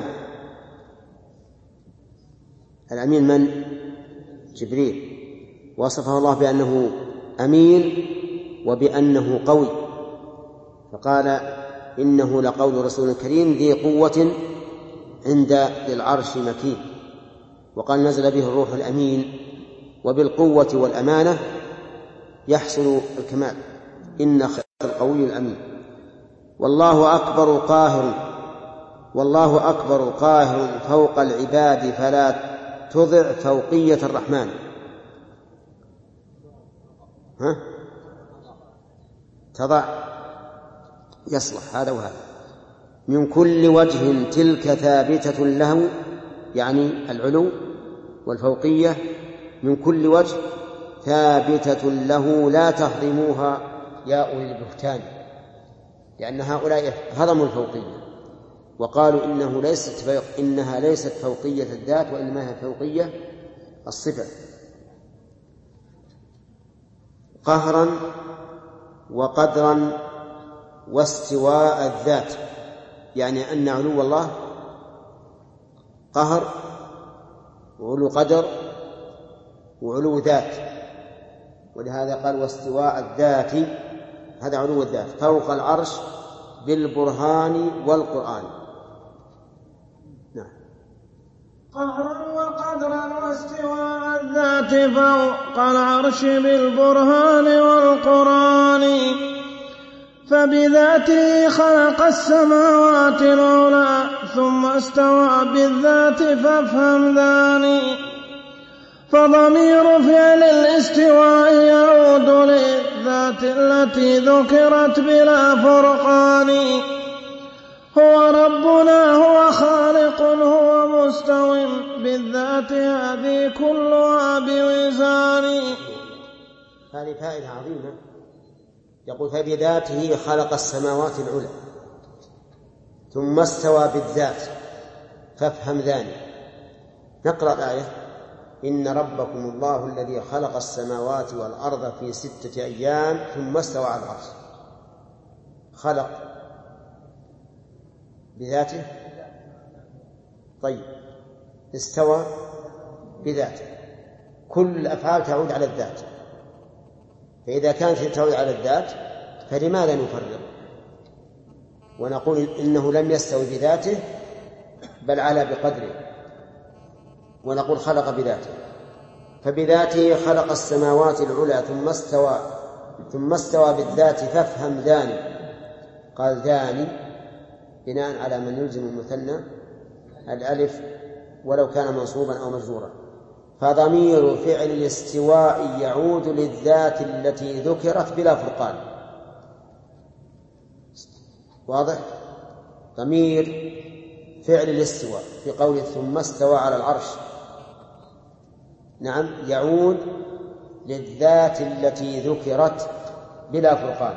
الأمين من؟ جبريل، وصفه الله بأنه أمين وبأنه قوي، فقال إنه لقول رسول كريم ذي قوة عند ذي العرش مكين. وقال نزل به الروح الأمين، وبالقوة والأمانة يحصل الكمال. إن خير القوي الأمين. والله أكبر قاهر والله أكبر قاهر فوق العباد فلا تضع فوقية الرحمن. ها؟ تضع يصلح هذا وهذا. من كل وجه تلك ثابتة له، يعني العلو والفوقية من كل وجه ثابتة له لا تهضموها يا أولي البهتان، لأن هؤلاء هضموا الفوقية وقالوا إنه ليست إنها ليست فوقية الذات وإنما هي فوقية الصفة. قهرا وقدرا واستواء الذات، يعني أن علو الله قهر وعلو قدر وعلو ذات، ولهذا قال واستواء الذات، هذا علو الذات فوق العرش بالبرهان والقرآن. نعم. قهرا وقدرا واستواء الذات فوق العرش بالبرهان والقرآن، فبذاته خلق السماوات العلى ثم استوى بالذات فافهم ذاني. فضمير فعل الاستواء يعود للذات التي ذكرت بلا فرقان. هو ربنا هو خالق هو مستو بالذات هذه كلها بوزان. هذه فائدة عظيمة. يقول فبذاته خلق السماوات العلى ثم استوى بالذات فافهم ذلك. نقرأ الآية: إن ربكم الله الذي خلق السماوات والأرض في ستة أيام ثم استوى على العرش. خلق بذاته، طيب استوى بذاته، كل الأفعال تعود على الذات، فإذا كانت تعود على الذات فلماذا نفرق ونقول إنه لم يستوي بذاته بل على بقدره، ونقول خلق بذاته؟ فبذاته خلق السماوات العلى ثم استوى ثم استوى بالذات فافهم ذاني. قال ذاني بناء على من يلزم المثنى الألف ولو كان منصوبا أو مجرورا. فضمير فعل الاستواء يعود للذات التي ذكرت بلا فرقان. واضح؟ ضمير فعل الاستواء في قوله ثم استوى على العرش، نعم، يعود للذات التي ذكرت بلا فرقان.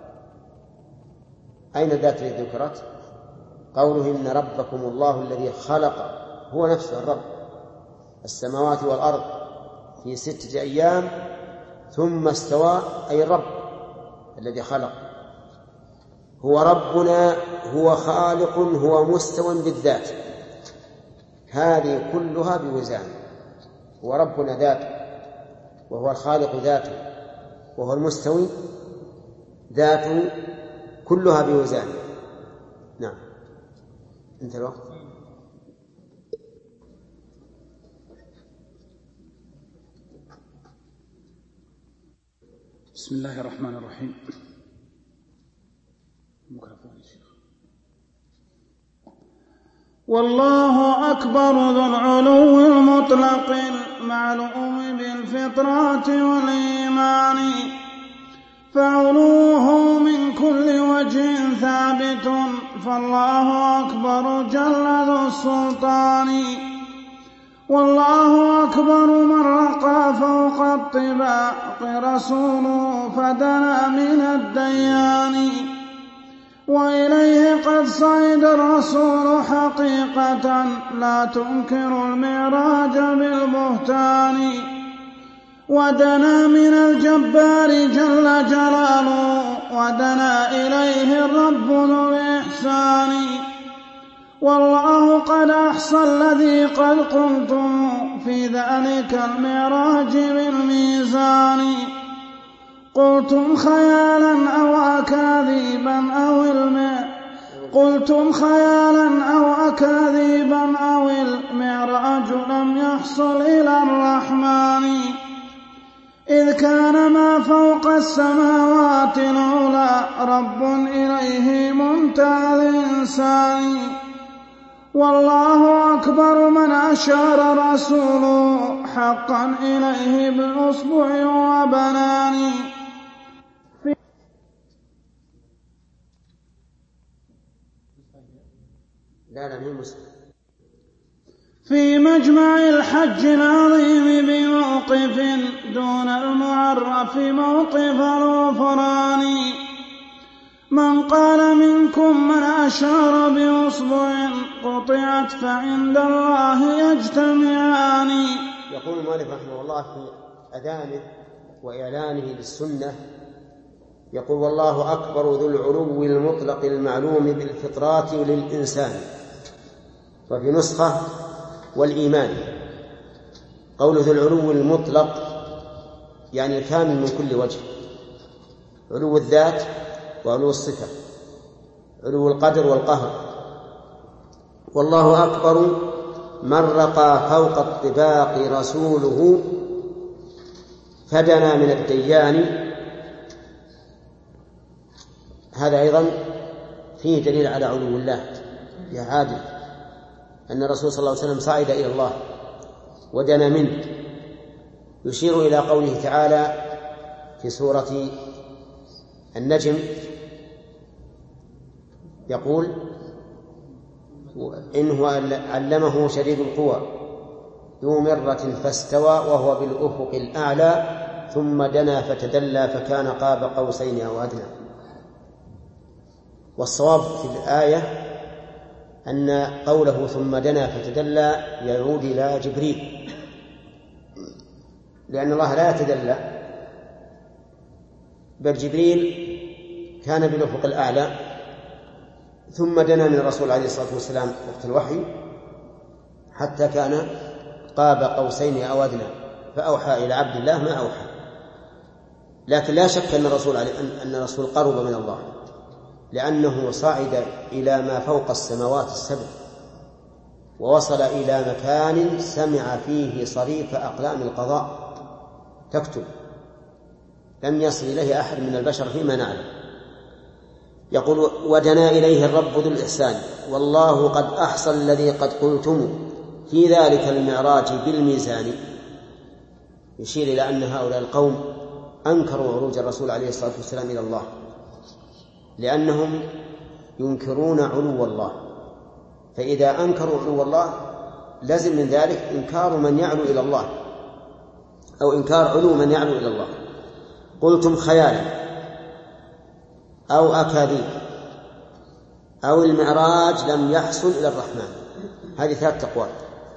أين الذات التي ذكرت؟ قوله إن ربكم الله الذي خلق، هو نفسه الرب، السماوات والأرض في ستة أيام ثم استوى، أي الرب الذي خلق. هو ربنا هو خالق هو مستو بالذات، هذه كلها بوزان. هو ربنا ذاته، وهو الخالق ذاته، وهو المستوي ذاته، كلها بوزان. نعم. انت الوقت. بسم الله الرحمن الرحيم. والله أكبر ذو العلو المطلق المعلوم بالفطرات والإيمان، فعلوه من كل وجه ثابت، فالله أكبر جل السلطان. والله أكبر من رقى فوق الطباق رسوله فدنا من الديان. وإليه قد صعد الرسول حقيقة لا تنكر المعراج بالبهتان. ودنا من الجبار جل جلاله ودنا إليه الرب ذو الإحسان. والله قد أحصى الذي قد قلتم في ذلك المعراج بالميزان. قلتم خيالا أو أكاذيبا أو المعراج قلتم خيالا أو أكاذيبا أو المعراج لم يحصل إلى الرحمن. إذ كان ما فوق السماوات العلى رب إليه منتهى الإنسان. والله أكبر من أشار رسوله حقا إليه بالأصبع وبنان. لا لا من مسلم. في مجمع الحج العظيم بموقف دون المعرف موقف الغفران. من قال منكم من أشار بأصبع قطعت فعند الله يجتمعان. يقول المؤلف رحمه الله في أذانه وإعلانه للسنة يقول والله أكبر ذو العلو المطلق المعلوم بالفطرات للإنسان. وفي نسخة والإيمان. قول ذو العلو المطلق يعني الكامل من كل وجه، علو الذات وعلو الصفة، علو القدر والقهر. والله أكبر من رقى فوق الطباق رسوله فدنا من الديان. هذا أيضا فيه دليل على علو الله يا عادل، أن الرسول صلى الله عليه وسلم صعد إلى الله ودنا منه. يشير إلى قوله تعالى في سورة النجم يقول إنه علمه شديد القوى ذو مرة فاستوى وهو بالأفق الأعلى ثم دنا فتدلى فكان قاب قوسين أو أدنى. والصواب في الآية أن قوله ثم دنا فتدلى يعود إلى جبريل، لأن الله لا يتدلى، بل جبريل كان بالأفق الأعلى ثم دنا من الرسول عليه الصلاة والسلام وقت الوحي حتى كان قاب قوسين أو أدنى فأوحى إلى عبد الله ما أوحى. لكن لا شك أن الرسول أن الرسول قرب من الله، لأنه صعد إلى ما فوق السماوات السبع ووصل إلى مكان سمع فيه صريف أقلام القضاء تكتب، لم يصل إليه أحد من البشر فيما نعلم. يقول ودنا إليه الرب ذو الإحسان. والله قد أحصى الذي قد قلتم في ذلك المعراج بالميزان. يشير إلى أن هؤلاء القوم أنكروا عروج الرسول عليه الصلاة والسلام إلى الله، لأنهم ينكرون علو الله، فإذا أنكروا علو الله لازم من ذلك إنكار من يعلو إلى الله أو إنكار علو من يعلو إلى الله. قلتم خيالا أو أكاذيب أو المعراج لم يحصل إلى الرحمن. هذه ثلاث أقوال: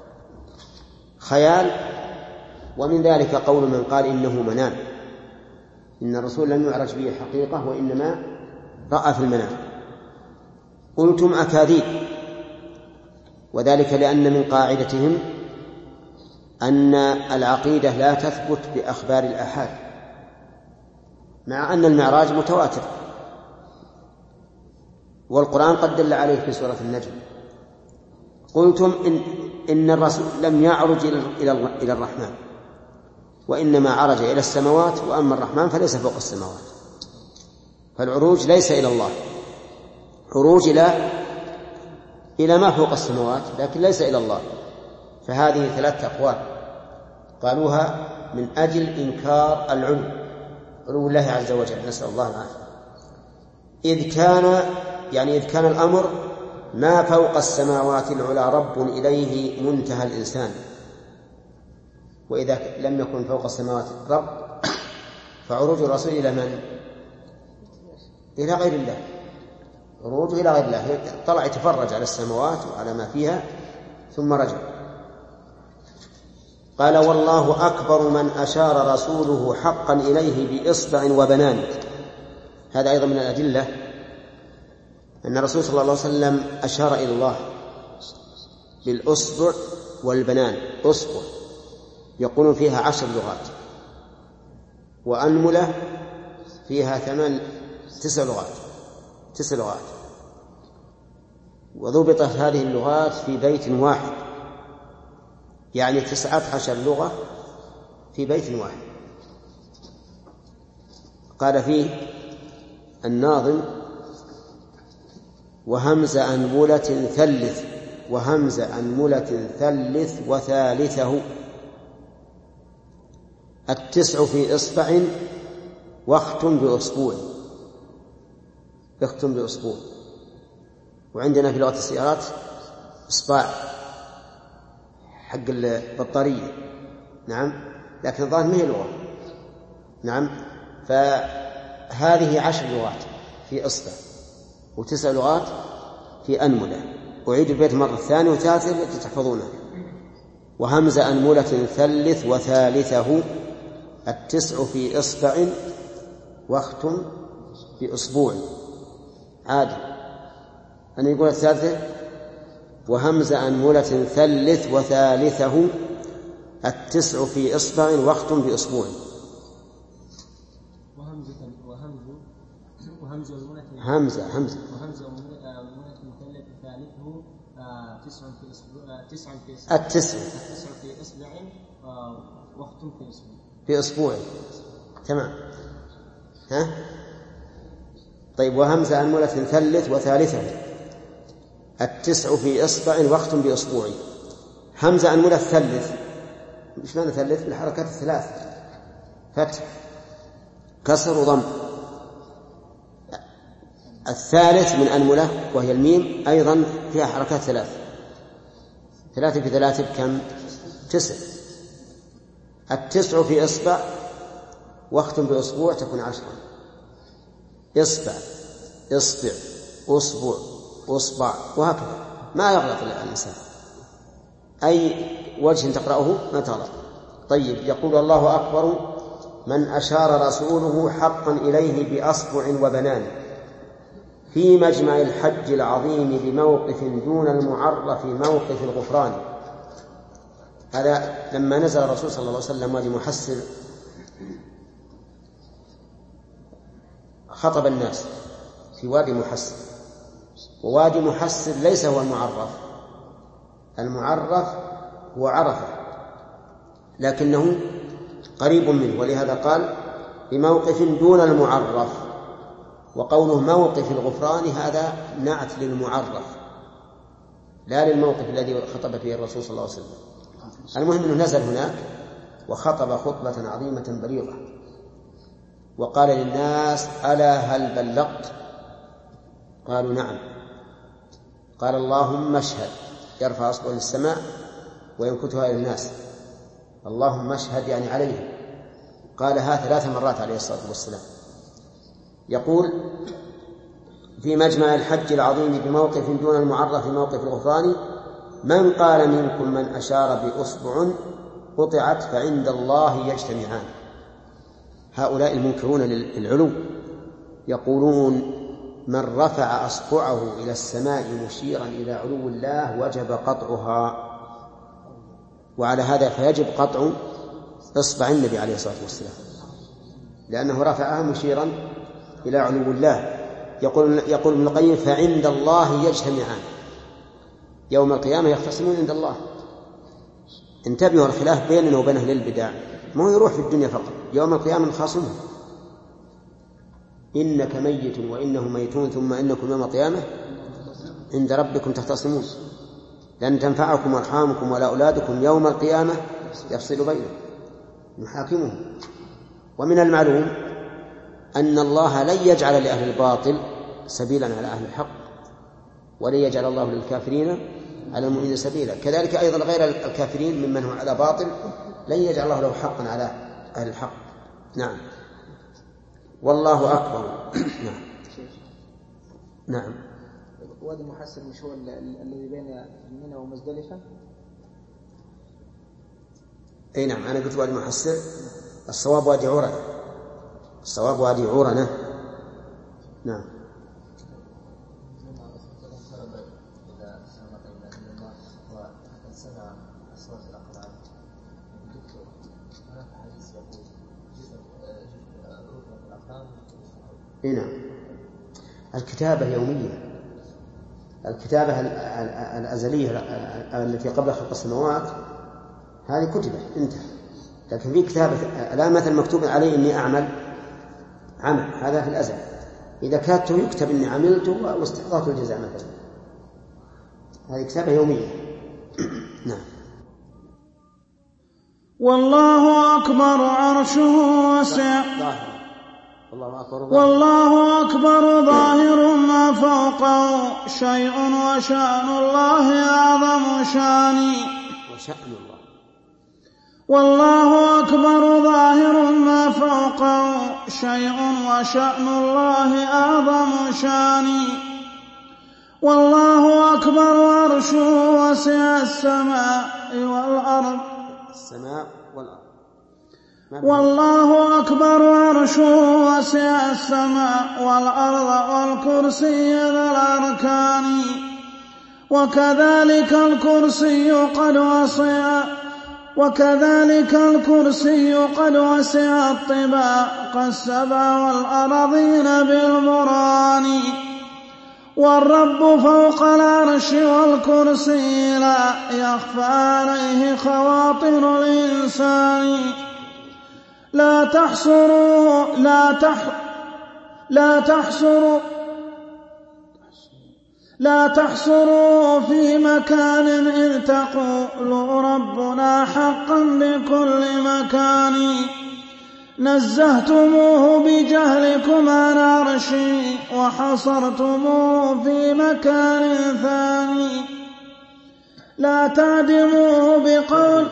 خيال، ومن ذلك قول من قال إنه منام، إن الرسول لم يعرج به حقيقة وإنما رأى في المنام. قلتم أكاذيب، وذلك لأن من قاعدتهم أن العقيدة لا تثبت بأخبار الآحاد، مع أن المعراج متواتر والقرآن قد دل عليه في سورة النجم. قلتم إن, إن الرسول لم يعرج إلى الرحمن وإنما عرج إلى السماوات، وأما الرحمن فليس فوق السماوات. فالعروج ليس إلى الله، عروج إلى إلى ما فوق السماوات لكن ليس إلى الله. فهذه ثلاثة أقوال قالوها من أجل إنكار العلو، علو الله عز وجل، نسأل الله العافية. إذ كان يعني إذ كان الأمر ما فوق السماوات العلى رب إليه منتهى الإنسان. وإذا لم يكن فوق السماوات رب فعروج الرسول إلى من؟ إلى غير الله، عروج إلى غير الله، طلع يتفرج على السماوات وعلى ما فيها ثم رجع. قال والله أكبر من أشار رسوله حقا إليه بإصبع وبنان. هذا أيضا من الأدلة أن الرسول صلى الله عليه وسلم أشار إلى الله بالأصبع والبنان. أصبع يقولون فيها عشر لغات، وأنملة فيها ثمان تسع لغات تسع لغات وضبطت هذه اللغات في بيت واحد، يعني تسعة عشر لغة في بيت واحد. قال فيه الناظم وهمز أنملة ثلث وهمز أنملة ثلث وثالثه التسع في إصبع واختم بأسبوع. يختم بأسبوع. وعندنا في لغة السيارات إصبع حق البطارية، نعم، لكن الظاهر ما هي لغة، نعم. فهذه عشر لغات في إصبع وتسع لغات في أنملة. أعيد البيت مرة ثانية وثالثة تحفظونها. وهمز أنملة ثلث وثالثه التسع في إصبع واختم بأسبوع. عادي أن يقول الثالثة وهمز أنملة ثلث وثالثه التسع في إصبع واختم بأسبوع. وهمزة وهمز وهمز أنملة همزة همزة وهمز أنملة ثلث ثالثه تسع في إصبع تسع في إصبع التسع التسع في إصبع واختم في إصبع في أسبوع. تمام. ها طيب وهمز أنملة ثلث وثالثه التسع في إصبع واختم بأسبوع. همزة أنملة ثلث، إيش معنى ثلث؟ بالحركات الثلاث، فتح كسر وضم. الثالث من أنملة وهي الميم أيضا فيها حركات ثلاث، ثلاثة في ثلاثة بكم؟ تسع. التسع في إصبع واختم بأسبوع تكون عشرة. إصبع إصبع أسبوع أصبع وهكذا، ما يغلط الإنسان أي وجه تقرأه ما تغلط. طيب يقول الله أكبر من أشار رسوله حقا إليه بأصبع وبنان في مجمع الحج العظيم بموقف دون المعرف موقف الغفران. هذا لما نزل الرسول صلى الله عليه وسلم وادي محسر خطب الناس في وادي محسر، ووادي محسر ليس هو المعرف، المعرف هو عرفة لكنه قريب منه، ولهذا قال بموقف دون المعرف. وقوله موقف الغفران هذا نعت للمعرف لا للموقف الذي خطب فيه الرسول صلى الله عليه وسلم. المهم أنه نزل هناك وخطب خطبة عظيمة بليغة وقال للناس ألا هل بلغت؟ قالوا نعم. قال اللهم اشهد، يرفع أصبعه للسماء وينكتها إلى الناس، اللهم اشهد يعني عليه. قالها ثلاث مرات عليه الصلاة والسلام. يقول في مجمع الحج العظيم بموقف دون المعرف موقف الغفران من قال منكم من أشار بأصبع قطعت فعند الله يجتمعان. هؤلاء المنكرون للعلو يقولون من رفع أصبعه إلى السماء مشيرا إلى علو الله وجب قطعها، وعلى هذا فيجب قطع إصبع النبي عليه الصلاة والسلام لأنه رفعها مشيرا إلى علو الله. يقول يقول ابن القيم فعند الله يجتمعان، يوم القيامة يختصمون عند الله. انتبهوا الخلاف بيننا وبين أهل البدع ما هو يروح في الدنيا فقط، يوم القيامة نخاصمهم. إنك ميت وإنهم ميتون ثم إنكم يوم القيامة عند ربكم تختصمون لن تنفعكم أرحامكم ولا أولادكم يوم القيامة يفصل بينهم يحاكمهم. ومن المعلوم أن الله لن يجعل لأهل الباطل سبيلا على أهل الحق، ولن يجعل الله للكافرين على المؤمنين سبيلا. كذلك أيضا غير الكافرين ممن هو على باطل لن يجعل الله له حقا على أهل الحق. نعم. والله أكبر. نعم. نعم. وادي محسر مش هو الذي بين منى ومزدلفة؟ أي نعم، أنا قلت وادي محسر، الصواب وادي عرنة، الصواب وادي عرنة. نعم. هنا الكتابة يومية، الكتابة الأزلية التي قبل خلق السماوات هذه كتبت انتهى، لكن في كتابة الآن مثلا مكتوب علي إني أعمل عمل، هذا في الأزل، إذا كادت يكتب إني عملته واستحضرت الجزاء مثلا، هذه كتابة يومية. نعم. والله أكبر عرشه واسع، والله أكبر, والله أكبر ظاهر ما فوقه شيء وشأن الله أعظم شاني. وشأن الله. والله أكبر ظاهر ما فوقه شيء وشأن الله أعظم شاني. والله أكبر عرشه وسع السماء والأرض. السماء والأرض. والله أكبر عرشه وسع السماء والأرض والكرسي ذا الأركان. وكذلك الكرسي قد وسع وكذلك الكرسي قد وسع الطباق السبع والأرضين بالبرهان. والرب فوق العرش والكرسي لا يخفى عليه خواطر الإنسان. لا تحصروا لا تح لا تحصروا لا تحصروا في مكان إذ تقول ربنا حقا بكل مكان. نزهتموه بجهلكم عن عرشي وحصرتموه في مكان ثاني. لا تعدموه بقول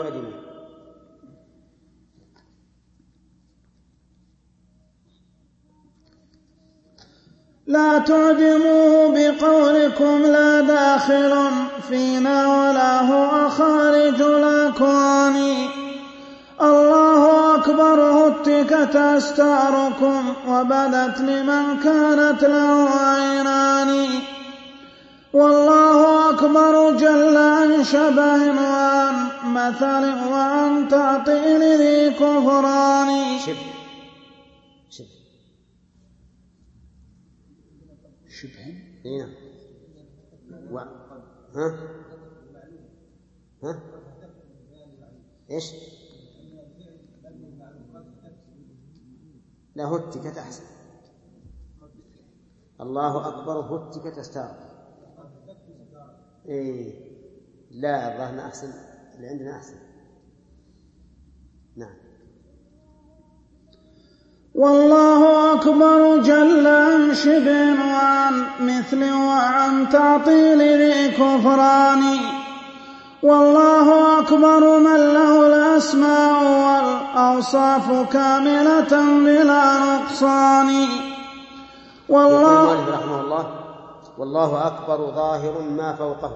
لا تعدموه بقولكم لا داخل فينا ولا هو خارج الأكوان. الله أكبر هتكت أستاركم وبدت لمن كانت له عينان. والله أكبر جل عن شبه وعن مثل وعن تعطيل ذي كفران. شبه شبه هنا و... ها ها ايش لا هتكت احسن. الله اكبر هتكت استار. ايه لا الظاهر احسن، اللي عندنا احسن. نعم. والله أكبر جل عن شبه وعن مثل وعن تعطيل ذي كفران. والله أكبر من له الأسماء والأوصاف كاملة بلا نقصان. والله يقول رحمه الله والله أكبر ظاهر ما فوقه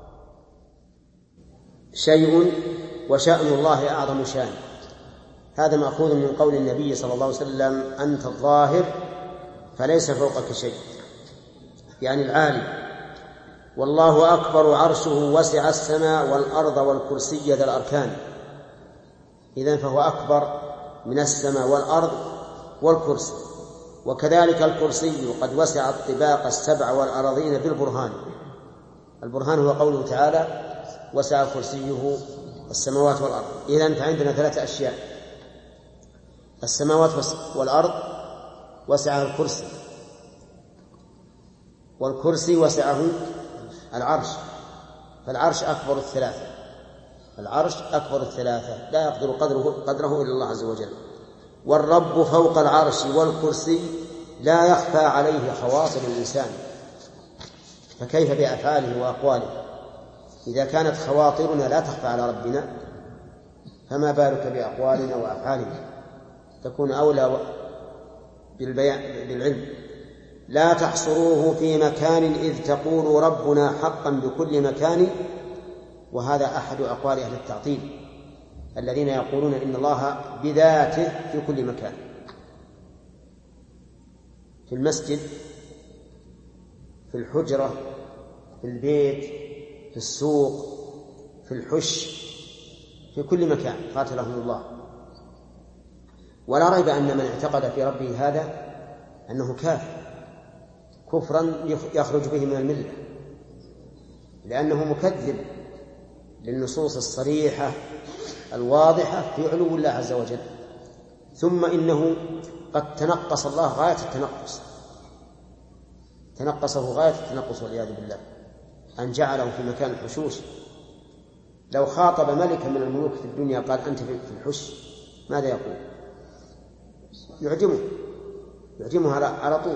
شيء وشأن الله أعظم شان. هذا مأخوذ من قول النبي صلى الله عليه وسلم أنت الظاهر فليس فوقك شيء، يعني العالي. والله أكبر عرشه وسع السماء والأرض والكرسي ذا الأركان. إذن فهو أكبر من السماء والأرض والكرسي. وكذلك الكرسي قد وسع الطباق السبع والأراضين بالبرهان. البرهان هو قوله تعالى وسع كرسيه السماوات والأرض. إذن فعندنا ثلاثة أشياء: السماوات والأرض وسعها الكرسي، والكرسي وسعه العرش، فالعرش أكبر الثلاثة، العرش أكبر الثلاثة لا يقدر قدره, قدره إلا الله عز وجل. والرب فوق العرش والكرسي لا يخفى عليه خواطر الإنسان. فكيف بأفعاله وأقواله؟ إذا كانت خواطرنا لا تخفى على ربنا فما بالك بأقوالنا وأفعالنا، تكون أولى بالعلم. لا تحصروه في مكان إذ تقول ربنا حقا بكل مكان. وهذا أحد أقوال أهل التعطيل الذين يقولون إن الله بذاته في كل مكان، في المسجد، في الحجرة، في البيت، في السوق، في الحش، في كل مكان قاتلهم الله. ولا ريب أن من اعتقد في ربه هذا أنه كافر كفرا يخرج به من الملة، لأنه مكذب للنصوص الصريحة الواضحة في علو الله عز وجل. ثم إنه قد تنقص الله غاية التنقص، تنقصه غاية التنقص والعياذ بالله، أن جعله في مكان الحشوش. لو خاطب ملكا من الملوك في الدنيا قال أنت في الحش ماذا يقول؟ يعجمه يعجمه على طول.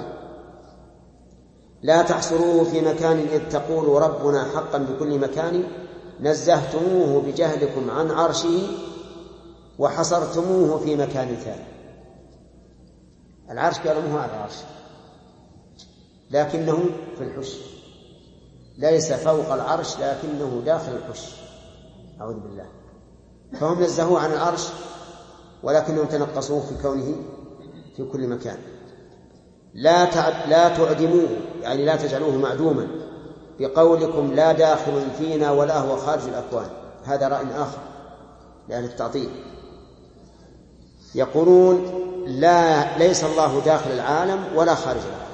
لا تحصروه في مكان إذ تقول ربنا حقا بكل مكان، نزهتموه بجهلكم عن عرشه وحصرتموه في مكان ثاني. العرش قالوا مو على العرش لكنه في الحش، ليس فوق العرش لكنه داخل الحش، أعوذ بالله. فهم نزهوه عن العرش ولكنهم تنقصوه في كونه في كل مكان. لا لا تعدموه، يعني لا تجعلوه معدوما بقولكم لا داخل فينا ولا هو خارج الأكوان. هذا رأي آخر لأهل التعطيل، يقولون لا ليس الله داخل العالم ولا خارج العالم،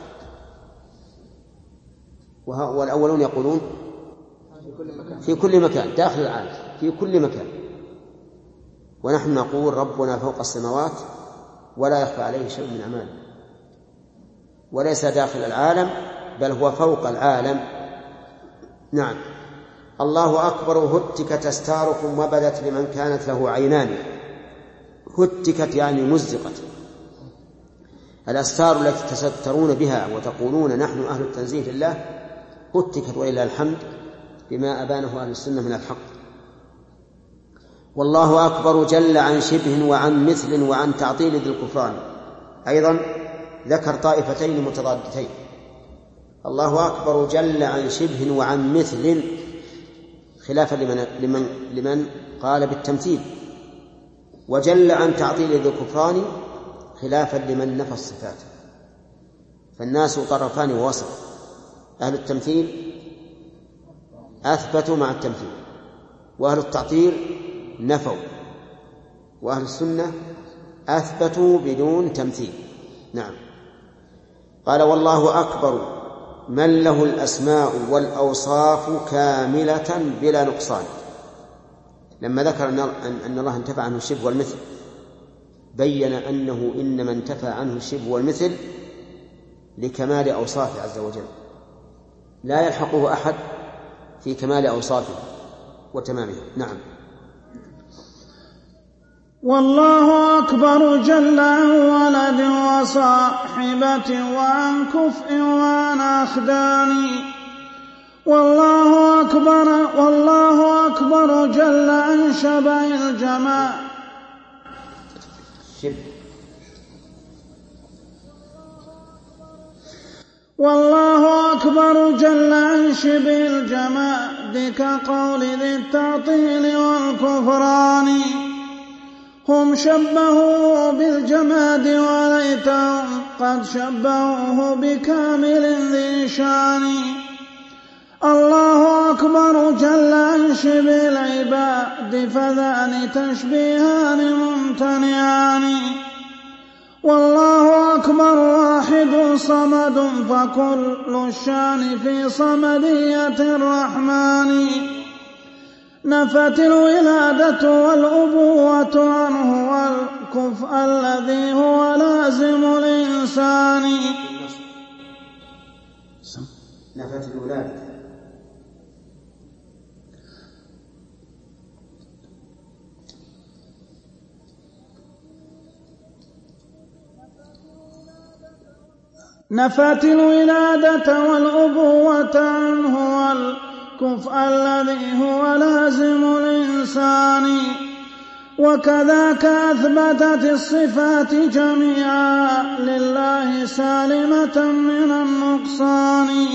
والأولون يقولون في كل مكان داخل العالم في كل مكان. ونحن نقول ربنا فوق السماوات ولا يخفى عليه شيء من أعماله، وليس داخل العالم بل هو فوق العالم. نعم. الله أكبر هتكت أستاركم وبدت لمن كانت له عينان. هتكت يعني مزقت. الأستار التي تسترون بها وتقولون نحن أهل التنزيه لله هتكت وإلى الحمد بما أبانه أهل السنة من الحق. والله أكبر جل عن شبه وعن مثل وعن تعطيل ذي الكفران. أيضا ذكر طائفتين متضادتين. الله أكبر جل عن شبه وعن مثل خلافا لمن, لمن, لمن قال بالتمثيل، وجل عن تعطيل ذي الكفران خلافا لمن نفى الصفات. فالناس طرفان ووسط، أهل التمثيل أثبتوا مع التمثيل، وأهل التعطيل نفوا، وأهل السنة أثبتوا بدون تمثيل. نعم. قال والله أكبر من له الأسماء والأوصاف كاملة بلا نقصان. لما ذكر أن الله انتفى عنه الشبه والمثل بين أنه إنما انتفى عنه الشبه والمثل لكمال أوصافه عز وجل، لا يلحقه أحد في كمال أوصافه وتمامه. نعم. والله أكبر جل عن ولد وصاحبة وعن كفء وعن أخدان. والله أكبر والله أكبر جل عن شبه الجمال. والله أكبر جل عن شبه الجماد كقول ذي التعطيل والكفران. هم شبهوه بالجماد وليتهم قد شبهوه بكامل ذي شان. الله أكبر جل عن شبه العباد فذان تشبيهان ممتنعان. والله أكبر واحد صمد فكل الشان في صمدية الرحمن. نفت الولادة والأبوة عنه والكفء الذي هو لازم الإنسان. نفت الولادة نفت الولادة والأبوة عنه والكفء الذي هو لازم الإنسان، وكذاك أثبتت الصفات جميعا لله سالمة من النقصان،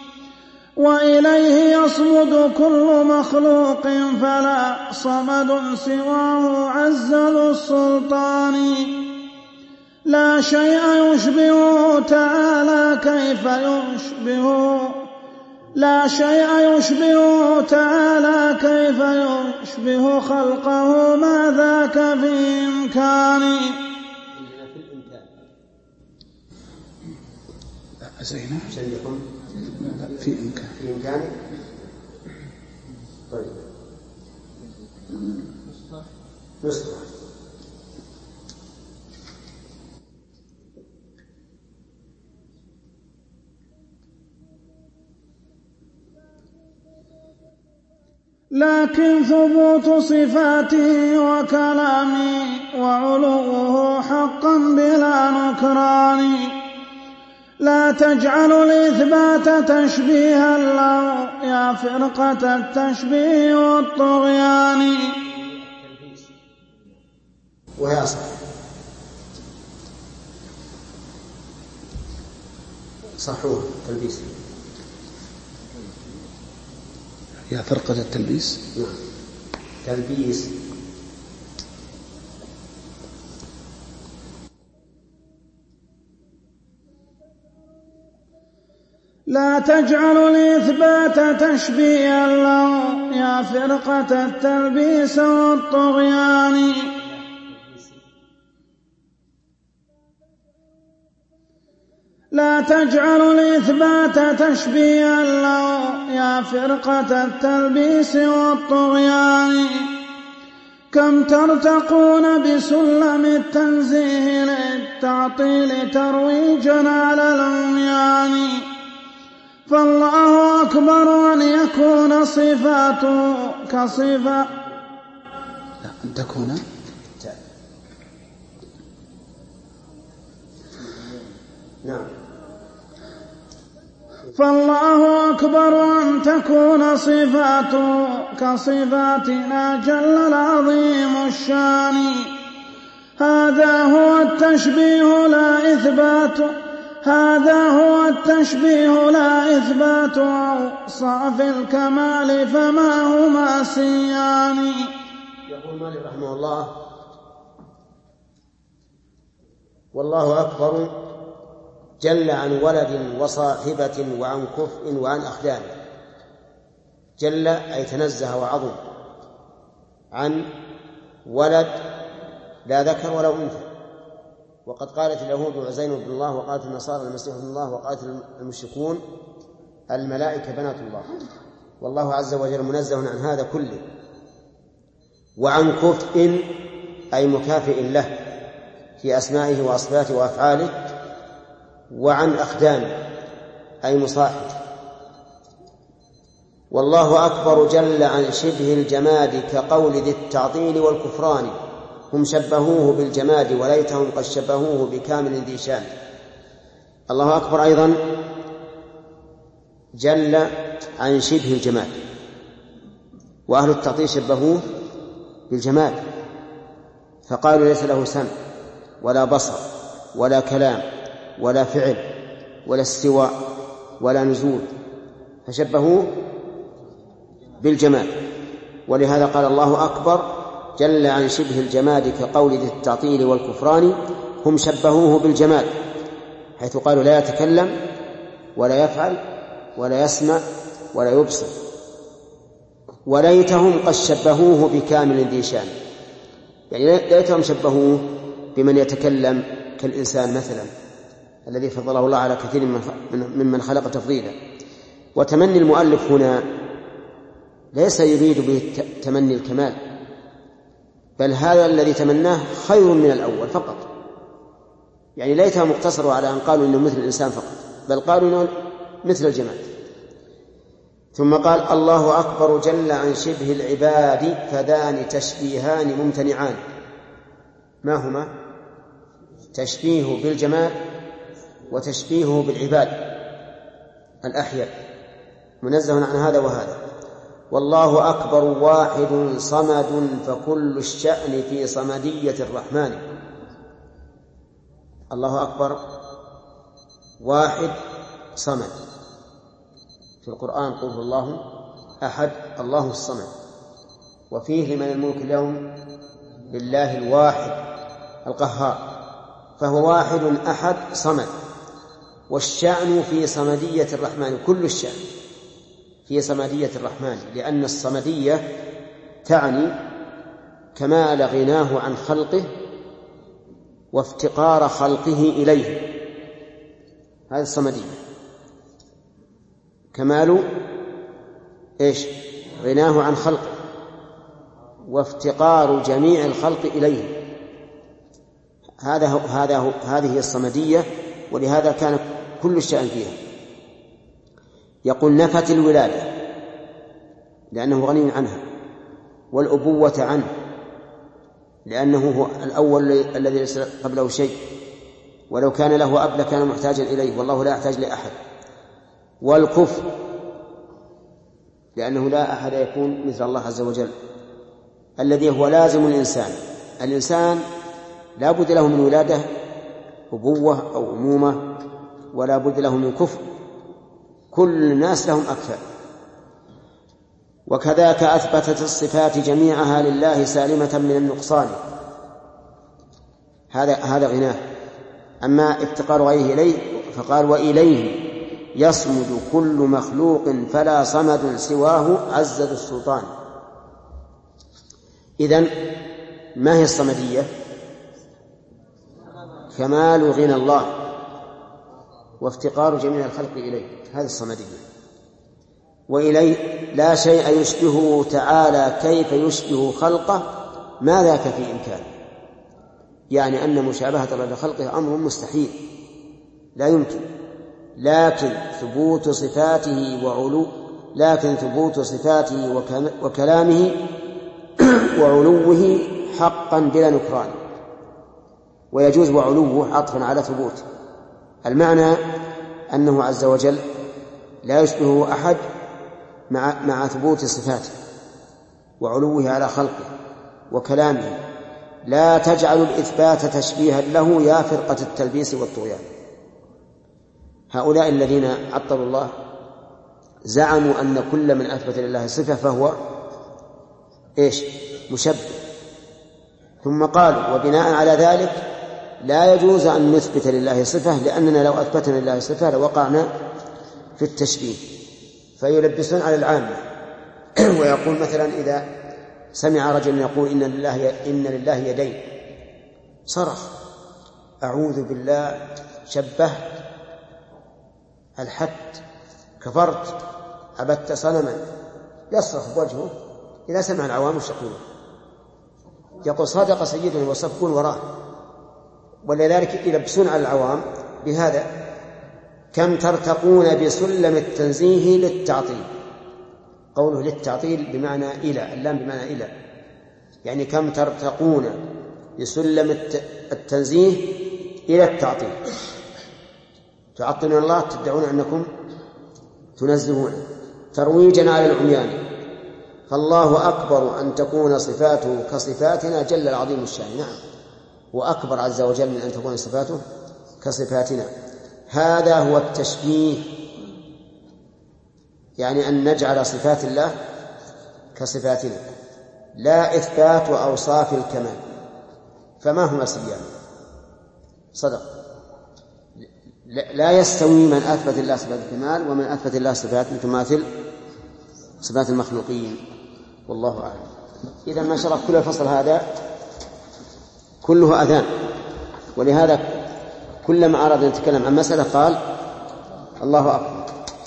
وإليه يصمد كل مخلوق فلا صمد سواه عز ذو السلطان، لا شيء يشبهه تعالى كيف يشبهه لا شيء يشبهه تعالى كيف يشبه خلقه ما ذاك في إمكانه. زينة في إمكان في إمكانه. طيب نصف لكن ثبوت صفاته وكلامه وعلوه حقا بلا نكران، لا تجعل الإثبات تشبيها له يا فرقة التشبيه والطغيان. وهي أصح صحوه تلبيس يا فرقة التلبيس. نعم تلبيس. لا تجعل الإثبات تشبيها له يا فرقة التلبيس والطغيان. لا تجعل الإثبات تشبيها له يا فرقة التلبيس والطغيان، كم ترتقون بسلم التنزيه للتعطيل ترويجا على العميان، فالله أكبر أن يكون صفاته كصفة لا أن تكون نعم فالله أكبر أن تكون صفاته كصفاتنا جل العظيم الشان، هذا هو التشبيه لا إثبات هذا هو التشبيه لا إثبات أوصاف الكمال فما هما سيان. يقول مالك رحمه الله: والله أكبر جل عن ولد وصاحبة وعن كفء وعن أخدان. جل أي تنزه وعظم عن ولد لا ذكر ولا أنثى، وقد قالت اليهود عزير بن الله، وقالت النصارى المسيح بن الله، وقالت المشركون الملائكة بنات الله، والله عز وجل منزه عن هذا كله. وعن كفء أي مكافئ له في أسمائه وأصفاته وأفعاله، وعن أخدان أي مصاحب. والله أكبر جل عن شبه الجماد كقول ذي التعطيل والكفران، هم شبهوه بالجماد وليتهم قد شبهوه بكامل ذي شان. الله أكبر أيضا جل عن شبه الجماد، وأهل التعطيل شبهوه بالجماد فقالوا ليس له سمع ولا بصر ولا كلام ولا فعل ولا استواء ولا نزول، فشبهوه بالجماد. ولهذا قال الله أكبر جل عن شبه الجماد كقول ذي التعطيل والكفران، هم شبهوه بالجماد، حيث قالوا لا يتكلم ولا يفعل ولا يسمع ولا يبصر. وليتهم قد شبهوه بكامل ذي شان، يعني ليتهم شبهوه بمن يتكلم كالإنسان مثلا الذي فضله الله على كثير ممن خلق تفضيلا. وتمني المؤلف هنا ليس يريد به تمني الكمال، بل هذا الذي تمناه خير من الأول فقط، يعني ليتها مقتصر على أن قالوا إنه مثل الإنسان فقط، بل قالوا إنه مثل الجماد. ثم قال الله أكبر جل عن شبه العباد فذان تشبيهان ممتنعان. ما هما؟ تشبيه بالجماد وتشبيهه بالعباد الأحياء منزه عن هذا وهذا. والله أكبر واحد صمد فكل الشأن في صمدية الرحمن. الله أكبر واحد صمد، في القرآن قل الله أحد الله الصمد، وفيه لمن الملك اليوم لله الواحد القهار، فهو واحد أحد صمد. والشأن في صمدية الرحمن، كل الشأن في صمدية الرحمن، لأن الصمدية تعني كمال غناه عن خلقه وافتقار خلقه إليه. هذه الصمدية كمال إيش؟ غناه عن خلقه وافتقار جميع الخلق إليه. هذا هو هذا هو هذه الصمدية، ولهذا كان كل الشأن فيها. يقول نفت الولادة لأنه غني عنها، والأبوة عنه لأنه هو الأول الذي ليس قبله شيء، ولو كان له أب لكان محتاجا إليه والله لا يحتاج لأحد. والكفر لأنه لا أحد يكون مثل الله عز وجل الذي هو لازم الإنسان. الإنسان لا بد له من ولادة أبوة أو أمومة، ولا بد له من كفر. كل الناس لهم أكفاء. وكذاك أثبتت الصفات جميعها لله سالمة من النقصان. هذا هذا غناه. أما افتقار غيره إليه فقال وإليه يصمد كل مخلوق فلا صمد سواه عز ذو السلطان. إذن ما هي الصمدية؟ كمال غنى الله وافتقار جميع الخلق إليه، هذه الصمدية. وإليه لا شيء يشبهه تعالى، كيف يشبه خلقه ما ذاك في إمكانه. يعني أن مشابهة الله لخلقه أمر مستحيل لا يمكن، لكن ثبوت صفاته وعلو لكن ثبوت صفاته وكلامه وعلوه حقا بلا نكران. ويجوز وعلوه عطفا على ثبوت. المعنى أنه عز وجل لا يشبهه أحد مع, مع ثبوت صفاته وعلوه على خلقه وكلامه. لا تجعل الإثبات تشبيها له يا فرقة التلبيس والطغيان. هؤلاء الذين عطلوا الله زعموا أن كل من أثبت لله صفة فهو إيش؟ مشبه. ثم قالوا وبناء على ذلك لا يجوز أن نثبت لله صفة، لأننا لو أثبتنا لله صفة لوقعنا في التشبيه. فيلبسون على العامة ويقول مثلا إذا سمع رجل يقول إن لله, إن لله يدين صرخ أعوذ بالله شبهت الحت كفرت عبدت صنما، يصرخ بوجهه. إذا سمع العوام يقول يقول صدق سيدنا وصفون وراه. ولذلك يلبسون على العوام بهذا. كم ترتقون بسلم التنزيه للتعطيل. قوله للتعطيل بمعنى إلى، اللام بمعنى إلى، يعني كم ترتقون بسلم التنزيه إلى التعطيل. تعطلون الله تدعون أنكم تنزهون ترويجا على العميان. فالله أكبر أن تكون صفاته كصفاتنا جل العظيم الشان. نعم، وأكبر عز وجل من أن تكون صفاته كصفاتنا. هذا هو التشبيه، يعني أن نجعل صفات الله كصفاتنا، لا إثبات أوصاف الكمال. فما هما سيان؟ صدق. لا يستوي من أثبت الله صفات الكمال ومن أثبت الله صفات تماثل صفات المخلوقين، والله أعلم. إذا ما شاء الله كل الفصل هذا كله أذان، ولهذا كلما أراد أن نتكلم عن مسألة قال الله أكبر.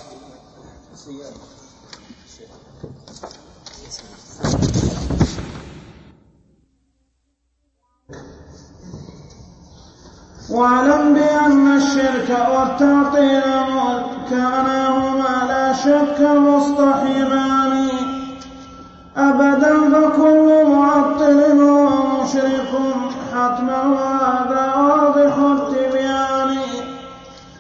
واعلم بأن الشرك والتعطيل كانهما لا شك مصطحبان أبدا، فكل معطل هو مشرك حتما، وهذا واضح التبيان.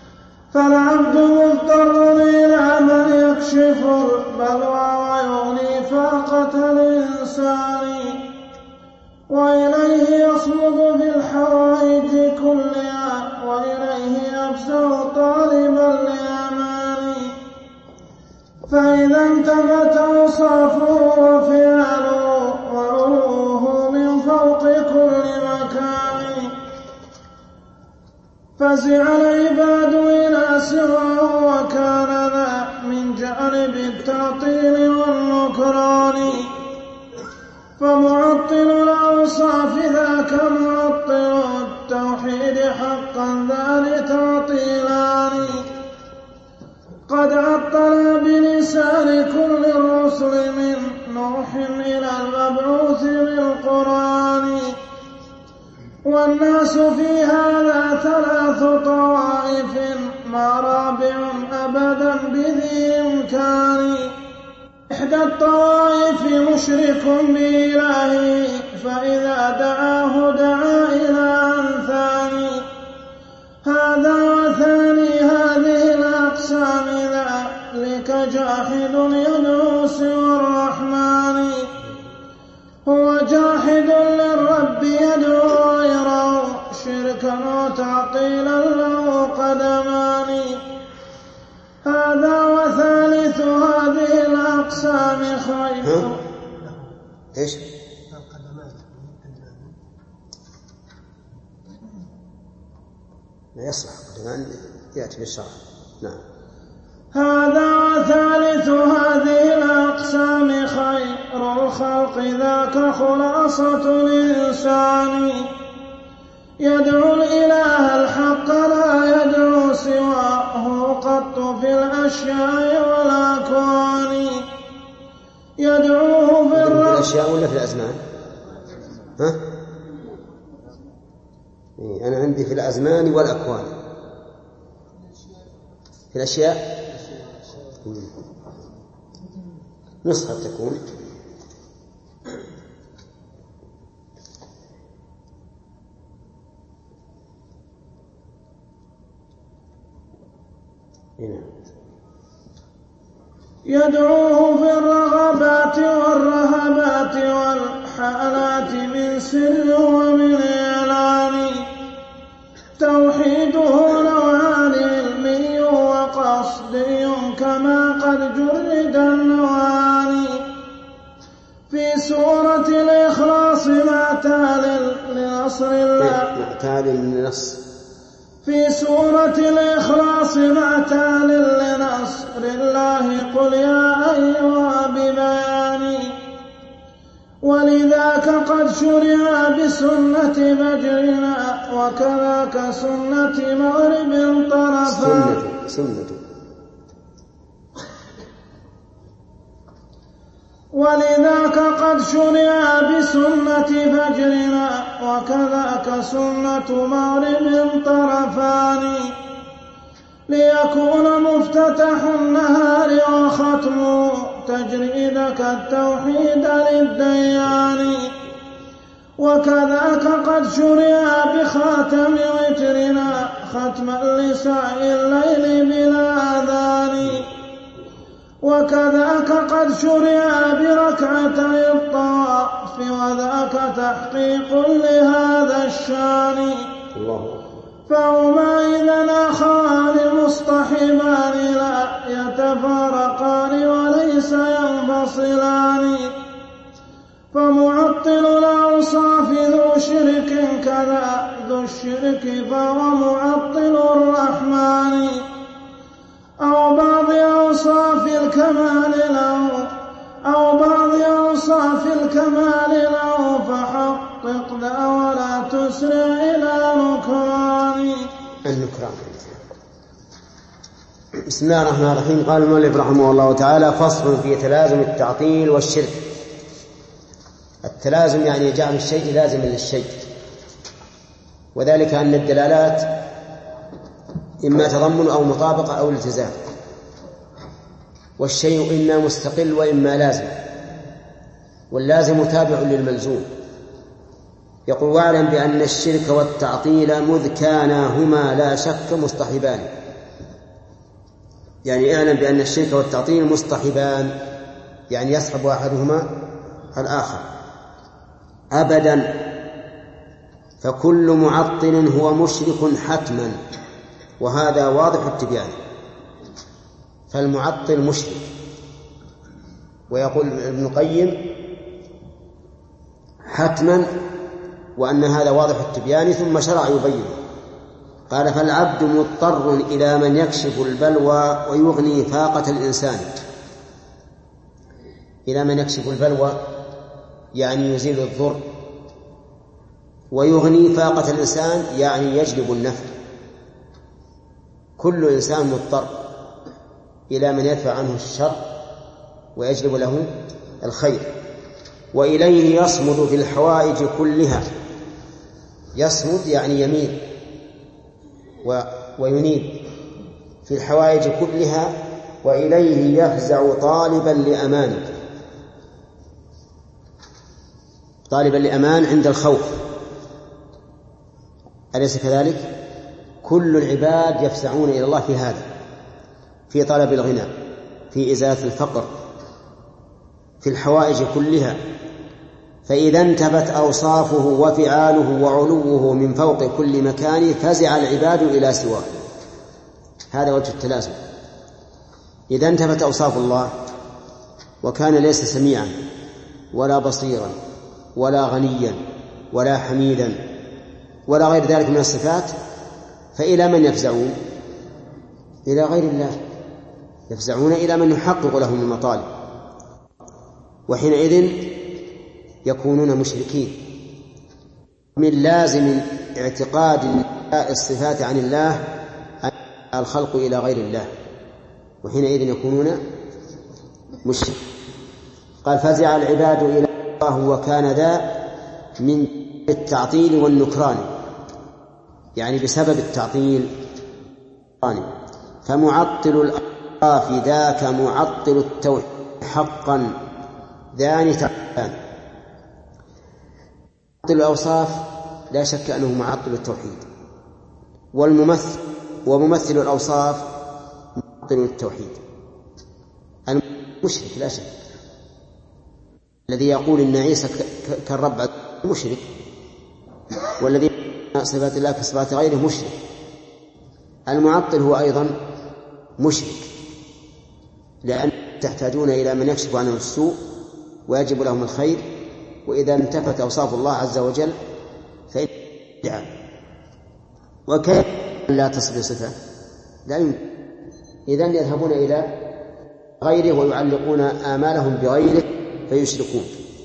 فإذا انتفت أوصافه وفعله وعلوه من فوق كل مكان فزع العباد إلى سواه وكان ذا من جانب التعطيل والنكران فمعطل الأوصاف ذاك معطل التوحيد حقا ذا لتعطيلان قد عطل بلسان كل الرسل من نوح إلى المبعوث بالقرآن والناس في هذا ثلاث طوائف ما رابع أبدا بذي إمكان إحدى الطوائف مشرك بإلهه فإذا دعاه دعا إلى ثاني هذا وثاني هذه الأقسام ذلك جاحد يدعو سوى الرحمن هو جاحد للرب يدعو غيره شركا وتعطيلا له قدمان هذا وثالث هذه الأقسام خير إيش؟ لا يصلح قدمان يأتي بالشرع. نعم. هذا وثالث هذه الأقسام خير الخلق ذاك خلاصة الإنسان يدعو الإله الحق لا يدعو سواه قط في الأشياء والأكوان يدعوه في الأشياء ولا في الأزمان؟ ها؟ أنا عندي في الأزمان والأكوان. في الأشياء نسخة تكون هنا يدعوه في الرغبات والرهبات والحالات من سر ومن إعلان توحيده نوعان علمي وقصدي كما قد جرد النوعان في سورة الإخلاص مع تال لنصر الله مع تال لنصر في سورة الإخلاص مع تال لنصر الله قل يا أيها ببيان ولذاك قد شرع بسنة فجرنا وكذاك سنة مغرب طرفا سنة سنة ولذاك قد شرع بسنة فجرنا وكذاك سنة مغرب طرفان ليكون مفتتح النهار وختمه تجريدك التوحيد للديان وكذاك قد شرع بخاتم وترنا ختما لساء الليل بلا أذان وكذاك قد شرع بركعتي الطواف وذاك تحقيق لهذا الشان فهما إذن أخوان مصطحبان لا يتفارقان وليس ينفصلان فمعطل الأوصاف ذو شرك كذا ذو الشرك فهو معطل الرحمن أو بعض أوصاف الكمال له أو بعض أوصاف الكمال له فحقق ذا ولا تسرع إلى نكران النكران. بسم الله الرحمن الرحيم. قال المؤلف رحمه الله تعالى فصل في تلازم التعطيل والشرك. التلازم يعني جعل الشيء لازما للشيء وذلك أن الدلالات إما تضمن أو مطابقة أو التزام والشيء إما مستقل وإما لازم واللازم تابع للملزوم. يقول واعلم بأن الشرك والتعطيل مذ كانا هما لا شك مصطحبان يعني اعلم بأن الشرك والتعطيل مصطحبان يعني يصحب أحدهما الآخر أبدا فكل معطل هو مشرك حتما وهذا واضح التبيان. فالمعطل مشرك ويقول ابن القيم حتما وأن هذا واضح التبيان، ثم شرع يبين. قال فالعبد مضطر إلى من يكشف البلوى ويغني فاقة الإنسان. إلى من يكشف البلوى يعني يزيل الضر، ويغني فاقة الإنسان يعني يجلب النفع. كل إنسان مضطر إلى من يدفع عنه الشر ويجلب له الخير، وإليه يصمد في الحوائج كلها. يصمد يعني يميل وينيب في الحوائج كلها، وإليه يفزع طالبا لأمان، طالبا لأمان عند الخوف. أليس كذلك؟ كل العباد يفزعون إلى الله في هذا، في طلب الغنى، في إزالة الفقر، في الحوائج كلها. فإذا انتفت أوصافه وفعاله وعلوه من فوق كل مكان فزع العباد إلى سواه. هذا وجه التلازم. إذا انتفت أوصاف الله وكان ليس سميعا ولا بصيرا ولا غنيا ولا حميدا ولا غير ذلك من الصفات، فإلى من يفزعون؟ إلى غير الله. يفزعون إلى من يحقق لهم المطالب، وحينئذ يكونون مشركين. من لازم اعتقاد الصفات عن الله الخلق إلى غير الله، وحينئذ يكونون مشركين. قال فزع العباد إلى الله وكان ذا من التعطيل والنكران، يعني بسبب التعطيل. فمعطل الأوصاف ذاك معطل التوحيد حقا ذان تعطيلان. معطل الأوصاف لا شك أنه معطل التوحيد، والممثل وممثل الأوصاف معطل التوحيد. المشرك لا شك، الذي يقول إن عيسى كالرب مشرك، والذي صفات الله كصفات غيره مشرك. المعطل هو أيضا مشرك، لأن تحتاجون إلى من يكشف عنه السوء ويجب لهم الخير، وإذا انتفت أوصاف الله عز وجل فإن يدعى. وكيف لا تصل صفة؟ لا يمكن. إذن يذهبون إلى غيره ويعلقون آمالهم بغيره فيشركون.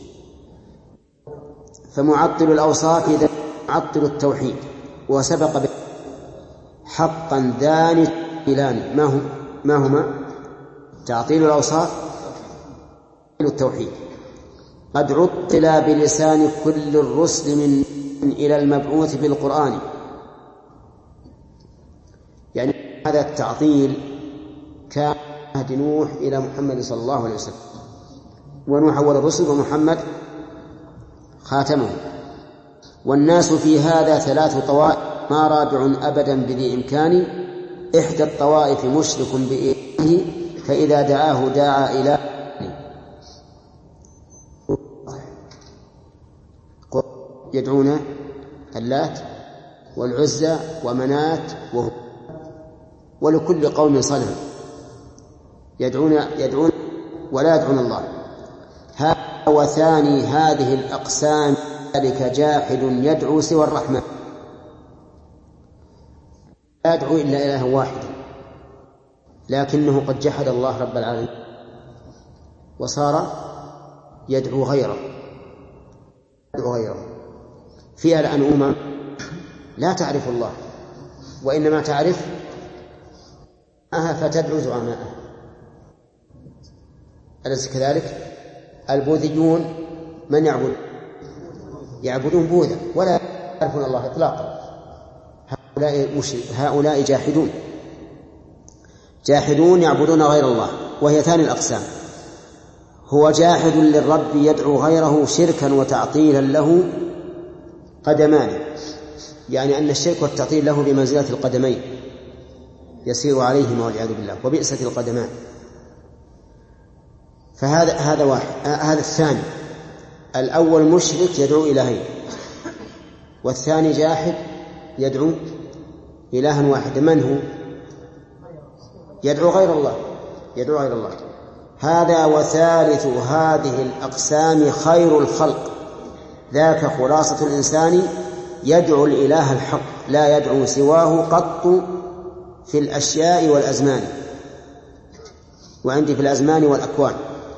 فمعطل الأوصاف إذا معطل التوحيد، وسبق به حقا ذان تعطيلان. ما هم ما هما؟ تعطيل الأوصاف التوحيد. قد عطل بلسان كل الرسل من إلى المبعوث بالقرآن. يعني هذا التعطيل كان عهد نوح إلى محمد صلى الله عليه وسلم، ونوح أول الرسل ومحمد خاتمه. والناس في هذا ثلاث طوائف ما رابع أبدا بذي إمكان. إحدى الطوائف مشرك بإلهه فإذا دعاه داعى إلى يدعون اللات والعزى ومنات وهو، ولكل قوم صنم يدعون يدعون ولا يدعون الله. هذا وثاني هذه الأقسام ذلك جاحد يدعو سوى الرحمن، لا يدعو إلا إله واحد، لكنه قد جحد الله رب العالمين وصار يدعو غيره يدعو غيره. فيها الآن أمم لا تعرف الله، وإنما تعرف أها فتدعو زعماءها. أليس كذلك؟ البوذيون من يعبد؟ يعبدون بوذا ولا يعرفون الله إطلاقا. هؤلاء مشرك، هؤلاء جاحدون جاحدون يعبدون غير الله. وهي ثاني الأقسام. هو جاحد للرب يدعو غيره شركا وتعطيلا له قدمان، يعني أن الشرك والتعطيل له بمنزلة القدمين يسير عليهما والعياذ بالله، وبئست القدمان. فهذا هذا واحد. هذا الثاني. الأول مشرك يدعو إلهين، والثاني جاحد يدعو إلها واحد. من هو؟ يدعو غير الله يدعو غير الله هذا وثالث هذه الأقسام خير الخلق، ذاك خلاصة الإنسان يدعو الإله الحق لا يدعو سواه قط في الأشياء والأزمان. وعندي في الأزمان والأكوان.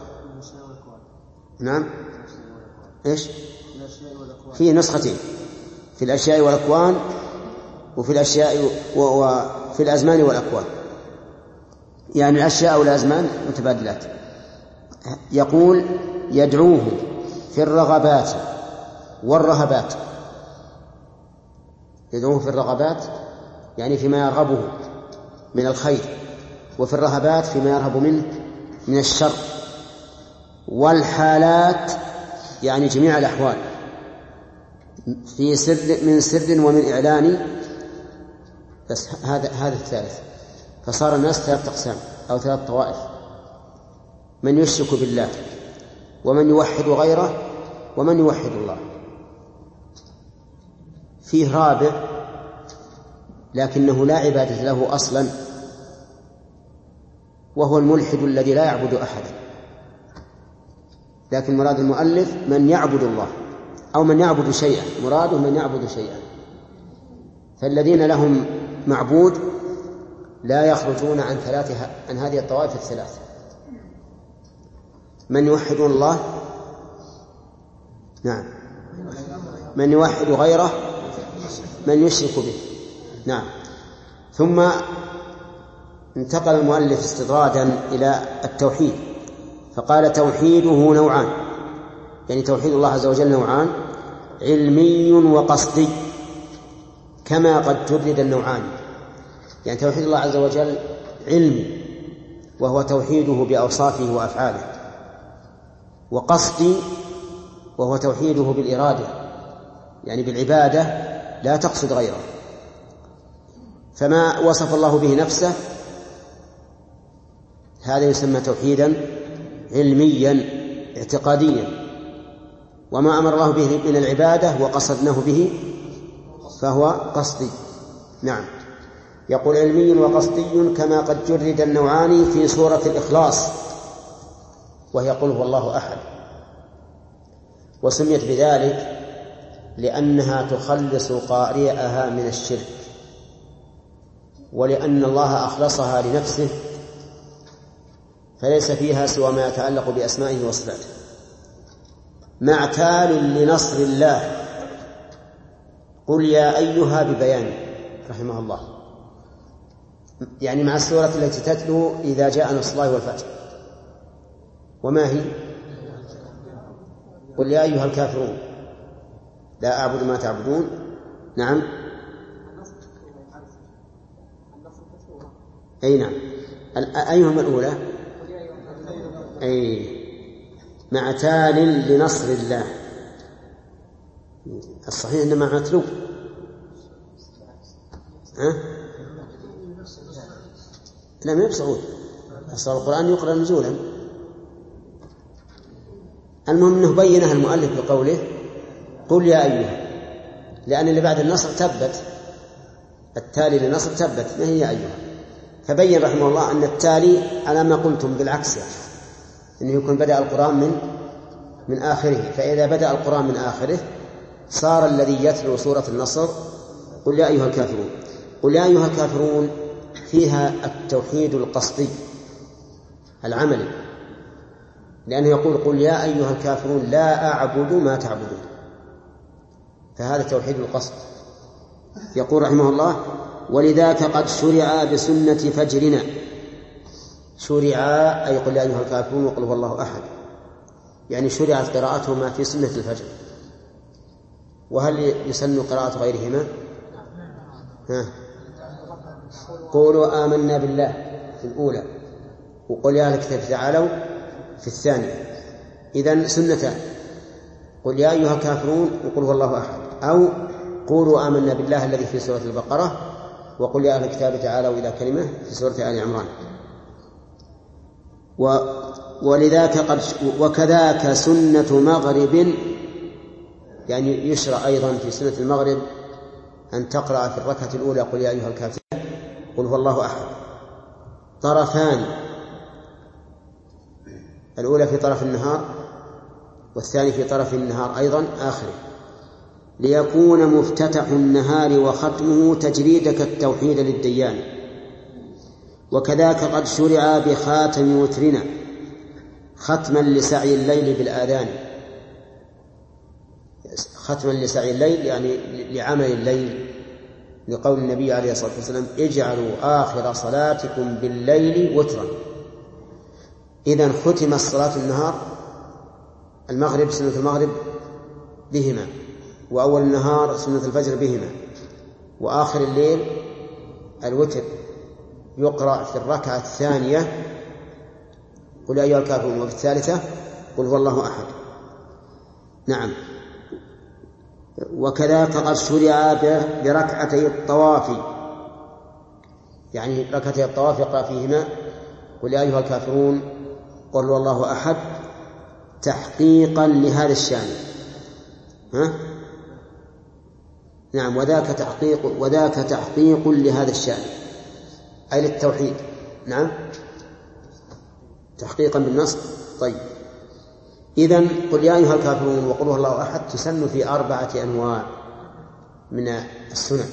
نعم إيش في نسختين، في الأشياء والأكوان وفي الأشياء وفي الأزمان والأكوان، يعني الأشياء والأزمان متبادلات. يقول يدعوه في الرغبات والرهبات. يدعوه في الرغبات يعني فيما يرغبه من الخير، وفي الرهبات فيما يرهب منه من الشر، والحالات يعني جميع الأحوال، في سر من سر ومن إعلان. بس هذا هذا الثالث. فصار الناس ثلاث أقسام أو ثلاث طوائف: من يشرك بالله، ومن يوحد غيره، ومن يوحد الله. فيه رابع لكنه لا عبادة له أصلا، وهو الملحد الذي لا يعبد أحدا. لكن مراد المؤلف من يعبد الله أو من يعبد شيئا، مراده من يعبد شيئا. فالذين لهم معبود لا يخرجون عن ثلاثة عن هذه الطوائف الثلاث: من يوحدون الله، نعم، من يوحد غيره، من يشرك به، نعم. ثم انتقل المؤلف استطرادا إلى التوحيد فقال: توحيده نوعان، يعني توحيد الله عز وجل نوعان: علمي وقصدي، كما قد جرد النوعان. يعني توحيد الله عز وجل علمي وهو توحيده بأوصافه وأفعاله، وقصدي وهو توحيده بالإرادة يعني بالعبادة لا تقصد غيره. فما وصف الله به نفسه هذا يسمى توحيدا علميا اعتقاديا، وما أمر الله به من العبادة وقصدناه به فهو قصدي. نعم. يقول علمي وقصدي كما قد جرد النوعان في سورة الإخلاص، وهي قل هو الله أحد، وسميت بذلك لأنها تخلص قارئها من الشرك، ولأن الله أخلصها لنفسه فليس فيها سوى ما يتعلق بأسمائه وصفاته. مع تال لنصر الله، قل يا أيها ببيان رحمه الله، يعني مع السورة التي تتلو إذا جاء نصر الله والفتح. وما هي؟ قل يا أيها الكافرون لا أعبد ما تعبدون. نعم، أي نعم. أيهما الأولى؟ أي مع تال لنصر الله. الصحيح أنه مع متلو. ها؟ لا، ما يبصعون. أصل القرآن يقرأ نزولا. المهم أنه بينها المؤلف بقوله قل يا أيها، لأن اللي بعد النصر تبت، التالي للنصر تبت، ما هي أيها. فبين رحمه الله أن التالي على ما قلتم بالعكس، يعني أنه يكون بدأ القرآن من من آخره. فإذا بدأ القرآن من آخره صار الذي يتلو سورة النصر قل يا أيها الكافرون. قل يا أيها الكافرون فيها التوحيد القصدي العملي، لأنه يقول قل يا أيها الكافرون لا أعبد ما تعبدون، فهذا توحيد القصد. يقول رحمه الله ولذاك قد شرع بسنة فجرنا. شرع أي قل يا أيها الكافرون وقل هو الله أحد، يعني شرعت قراءتهما في سنة الفجر. وهل يسن قراءة غيرهما؟ ها. قولوا آمنا بالله في الأولى، وقل يا أهل الكتاب تعالوا في الثانية. إذن سنتان: قل يا أيها الكافرون وقل هو الله أحد، أو قولوا آمنا بالله الذي في سورة البقرة، وقل يا أهل الكتاب تعالوا إلى كلمة في سورة آل عمران. و ولذاك قد وكذاك سنة مغرب، يعني يشرع أيضا في سنة المغرب أن تقرأ في الركعة الأولى قل يا أيها الكافرون قل هو الله أحد. طرفان الأولى في طرف النهار والثاني في طرف النهار أيضا آخره، ليكون مفتتح النهار وختمه تجريدك التوحيد للديان. وكذاك قد شرع بخاتم وترنا ختما لسعي الليل بالآذان، ختما لسعي الليل يعني لعمل الليل، لقول النبي عليه الصلاة والسلام اجعلوا آخر صلاتكم بالليل وترا. إذن ختم الصلاة النهار المغرب سنة المغرب بهما، وأول النهار سنة الفجر بهما، وآخر الليل الوتر يقرأ في الركعة الثانية قل أيها الكافرون، وفي الثالثة قل هو الله أحد. نعم. وكذاك قد شرع بركعتي الطواف، يعني ركعتي الطواف يقرأ فيهما قل أيها الكافرون قل هو الله أحد تحقيقا لهذا الشان. ها؟ نعم. وذاك تحقيق وذاك تحقيق لهذا الشان أي للتوحيد. نعم، تحقيقا بالنص. طيب، إذن قل يا أيها الكافرون وقل هو الله أحد تسن في أربعة أنواع من السنن: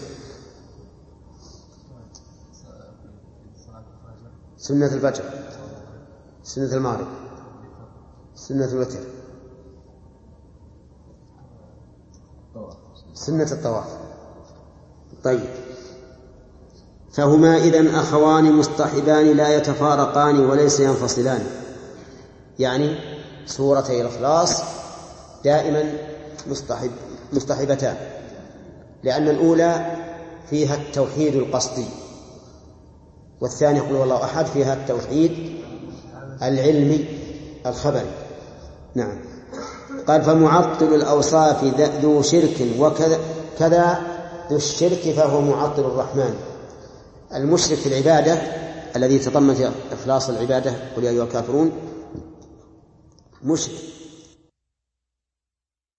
سنة الفجر، سنة المغرب، سنة الوتر، سنة الطواف. طيب، فهما إذن أخوان مصطحبان لا يتفارقان وليس ينفصلان، يعني سورتي الإخلاص دائما مصطحب مصطحبتان، لأن الأولى فيها التوحيد القصدي، والثاني قل هو الله أحد فيها التوحيد العلمي الخبري. نعم. قال فمعطل الأوصاف ذو شرك وكذا كذا ذو الشرك فهو معطل الرحمن. المشرك في العبادة الذي تضمن إخلاص العبادة قل يا أيها الكافرون مشرك،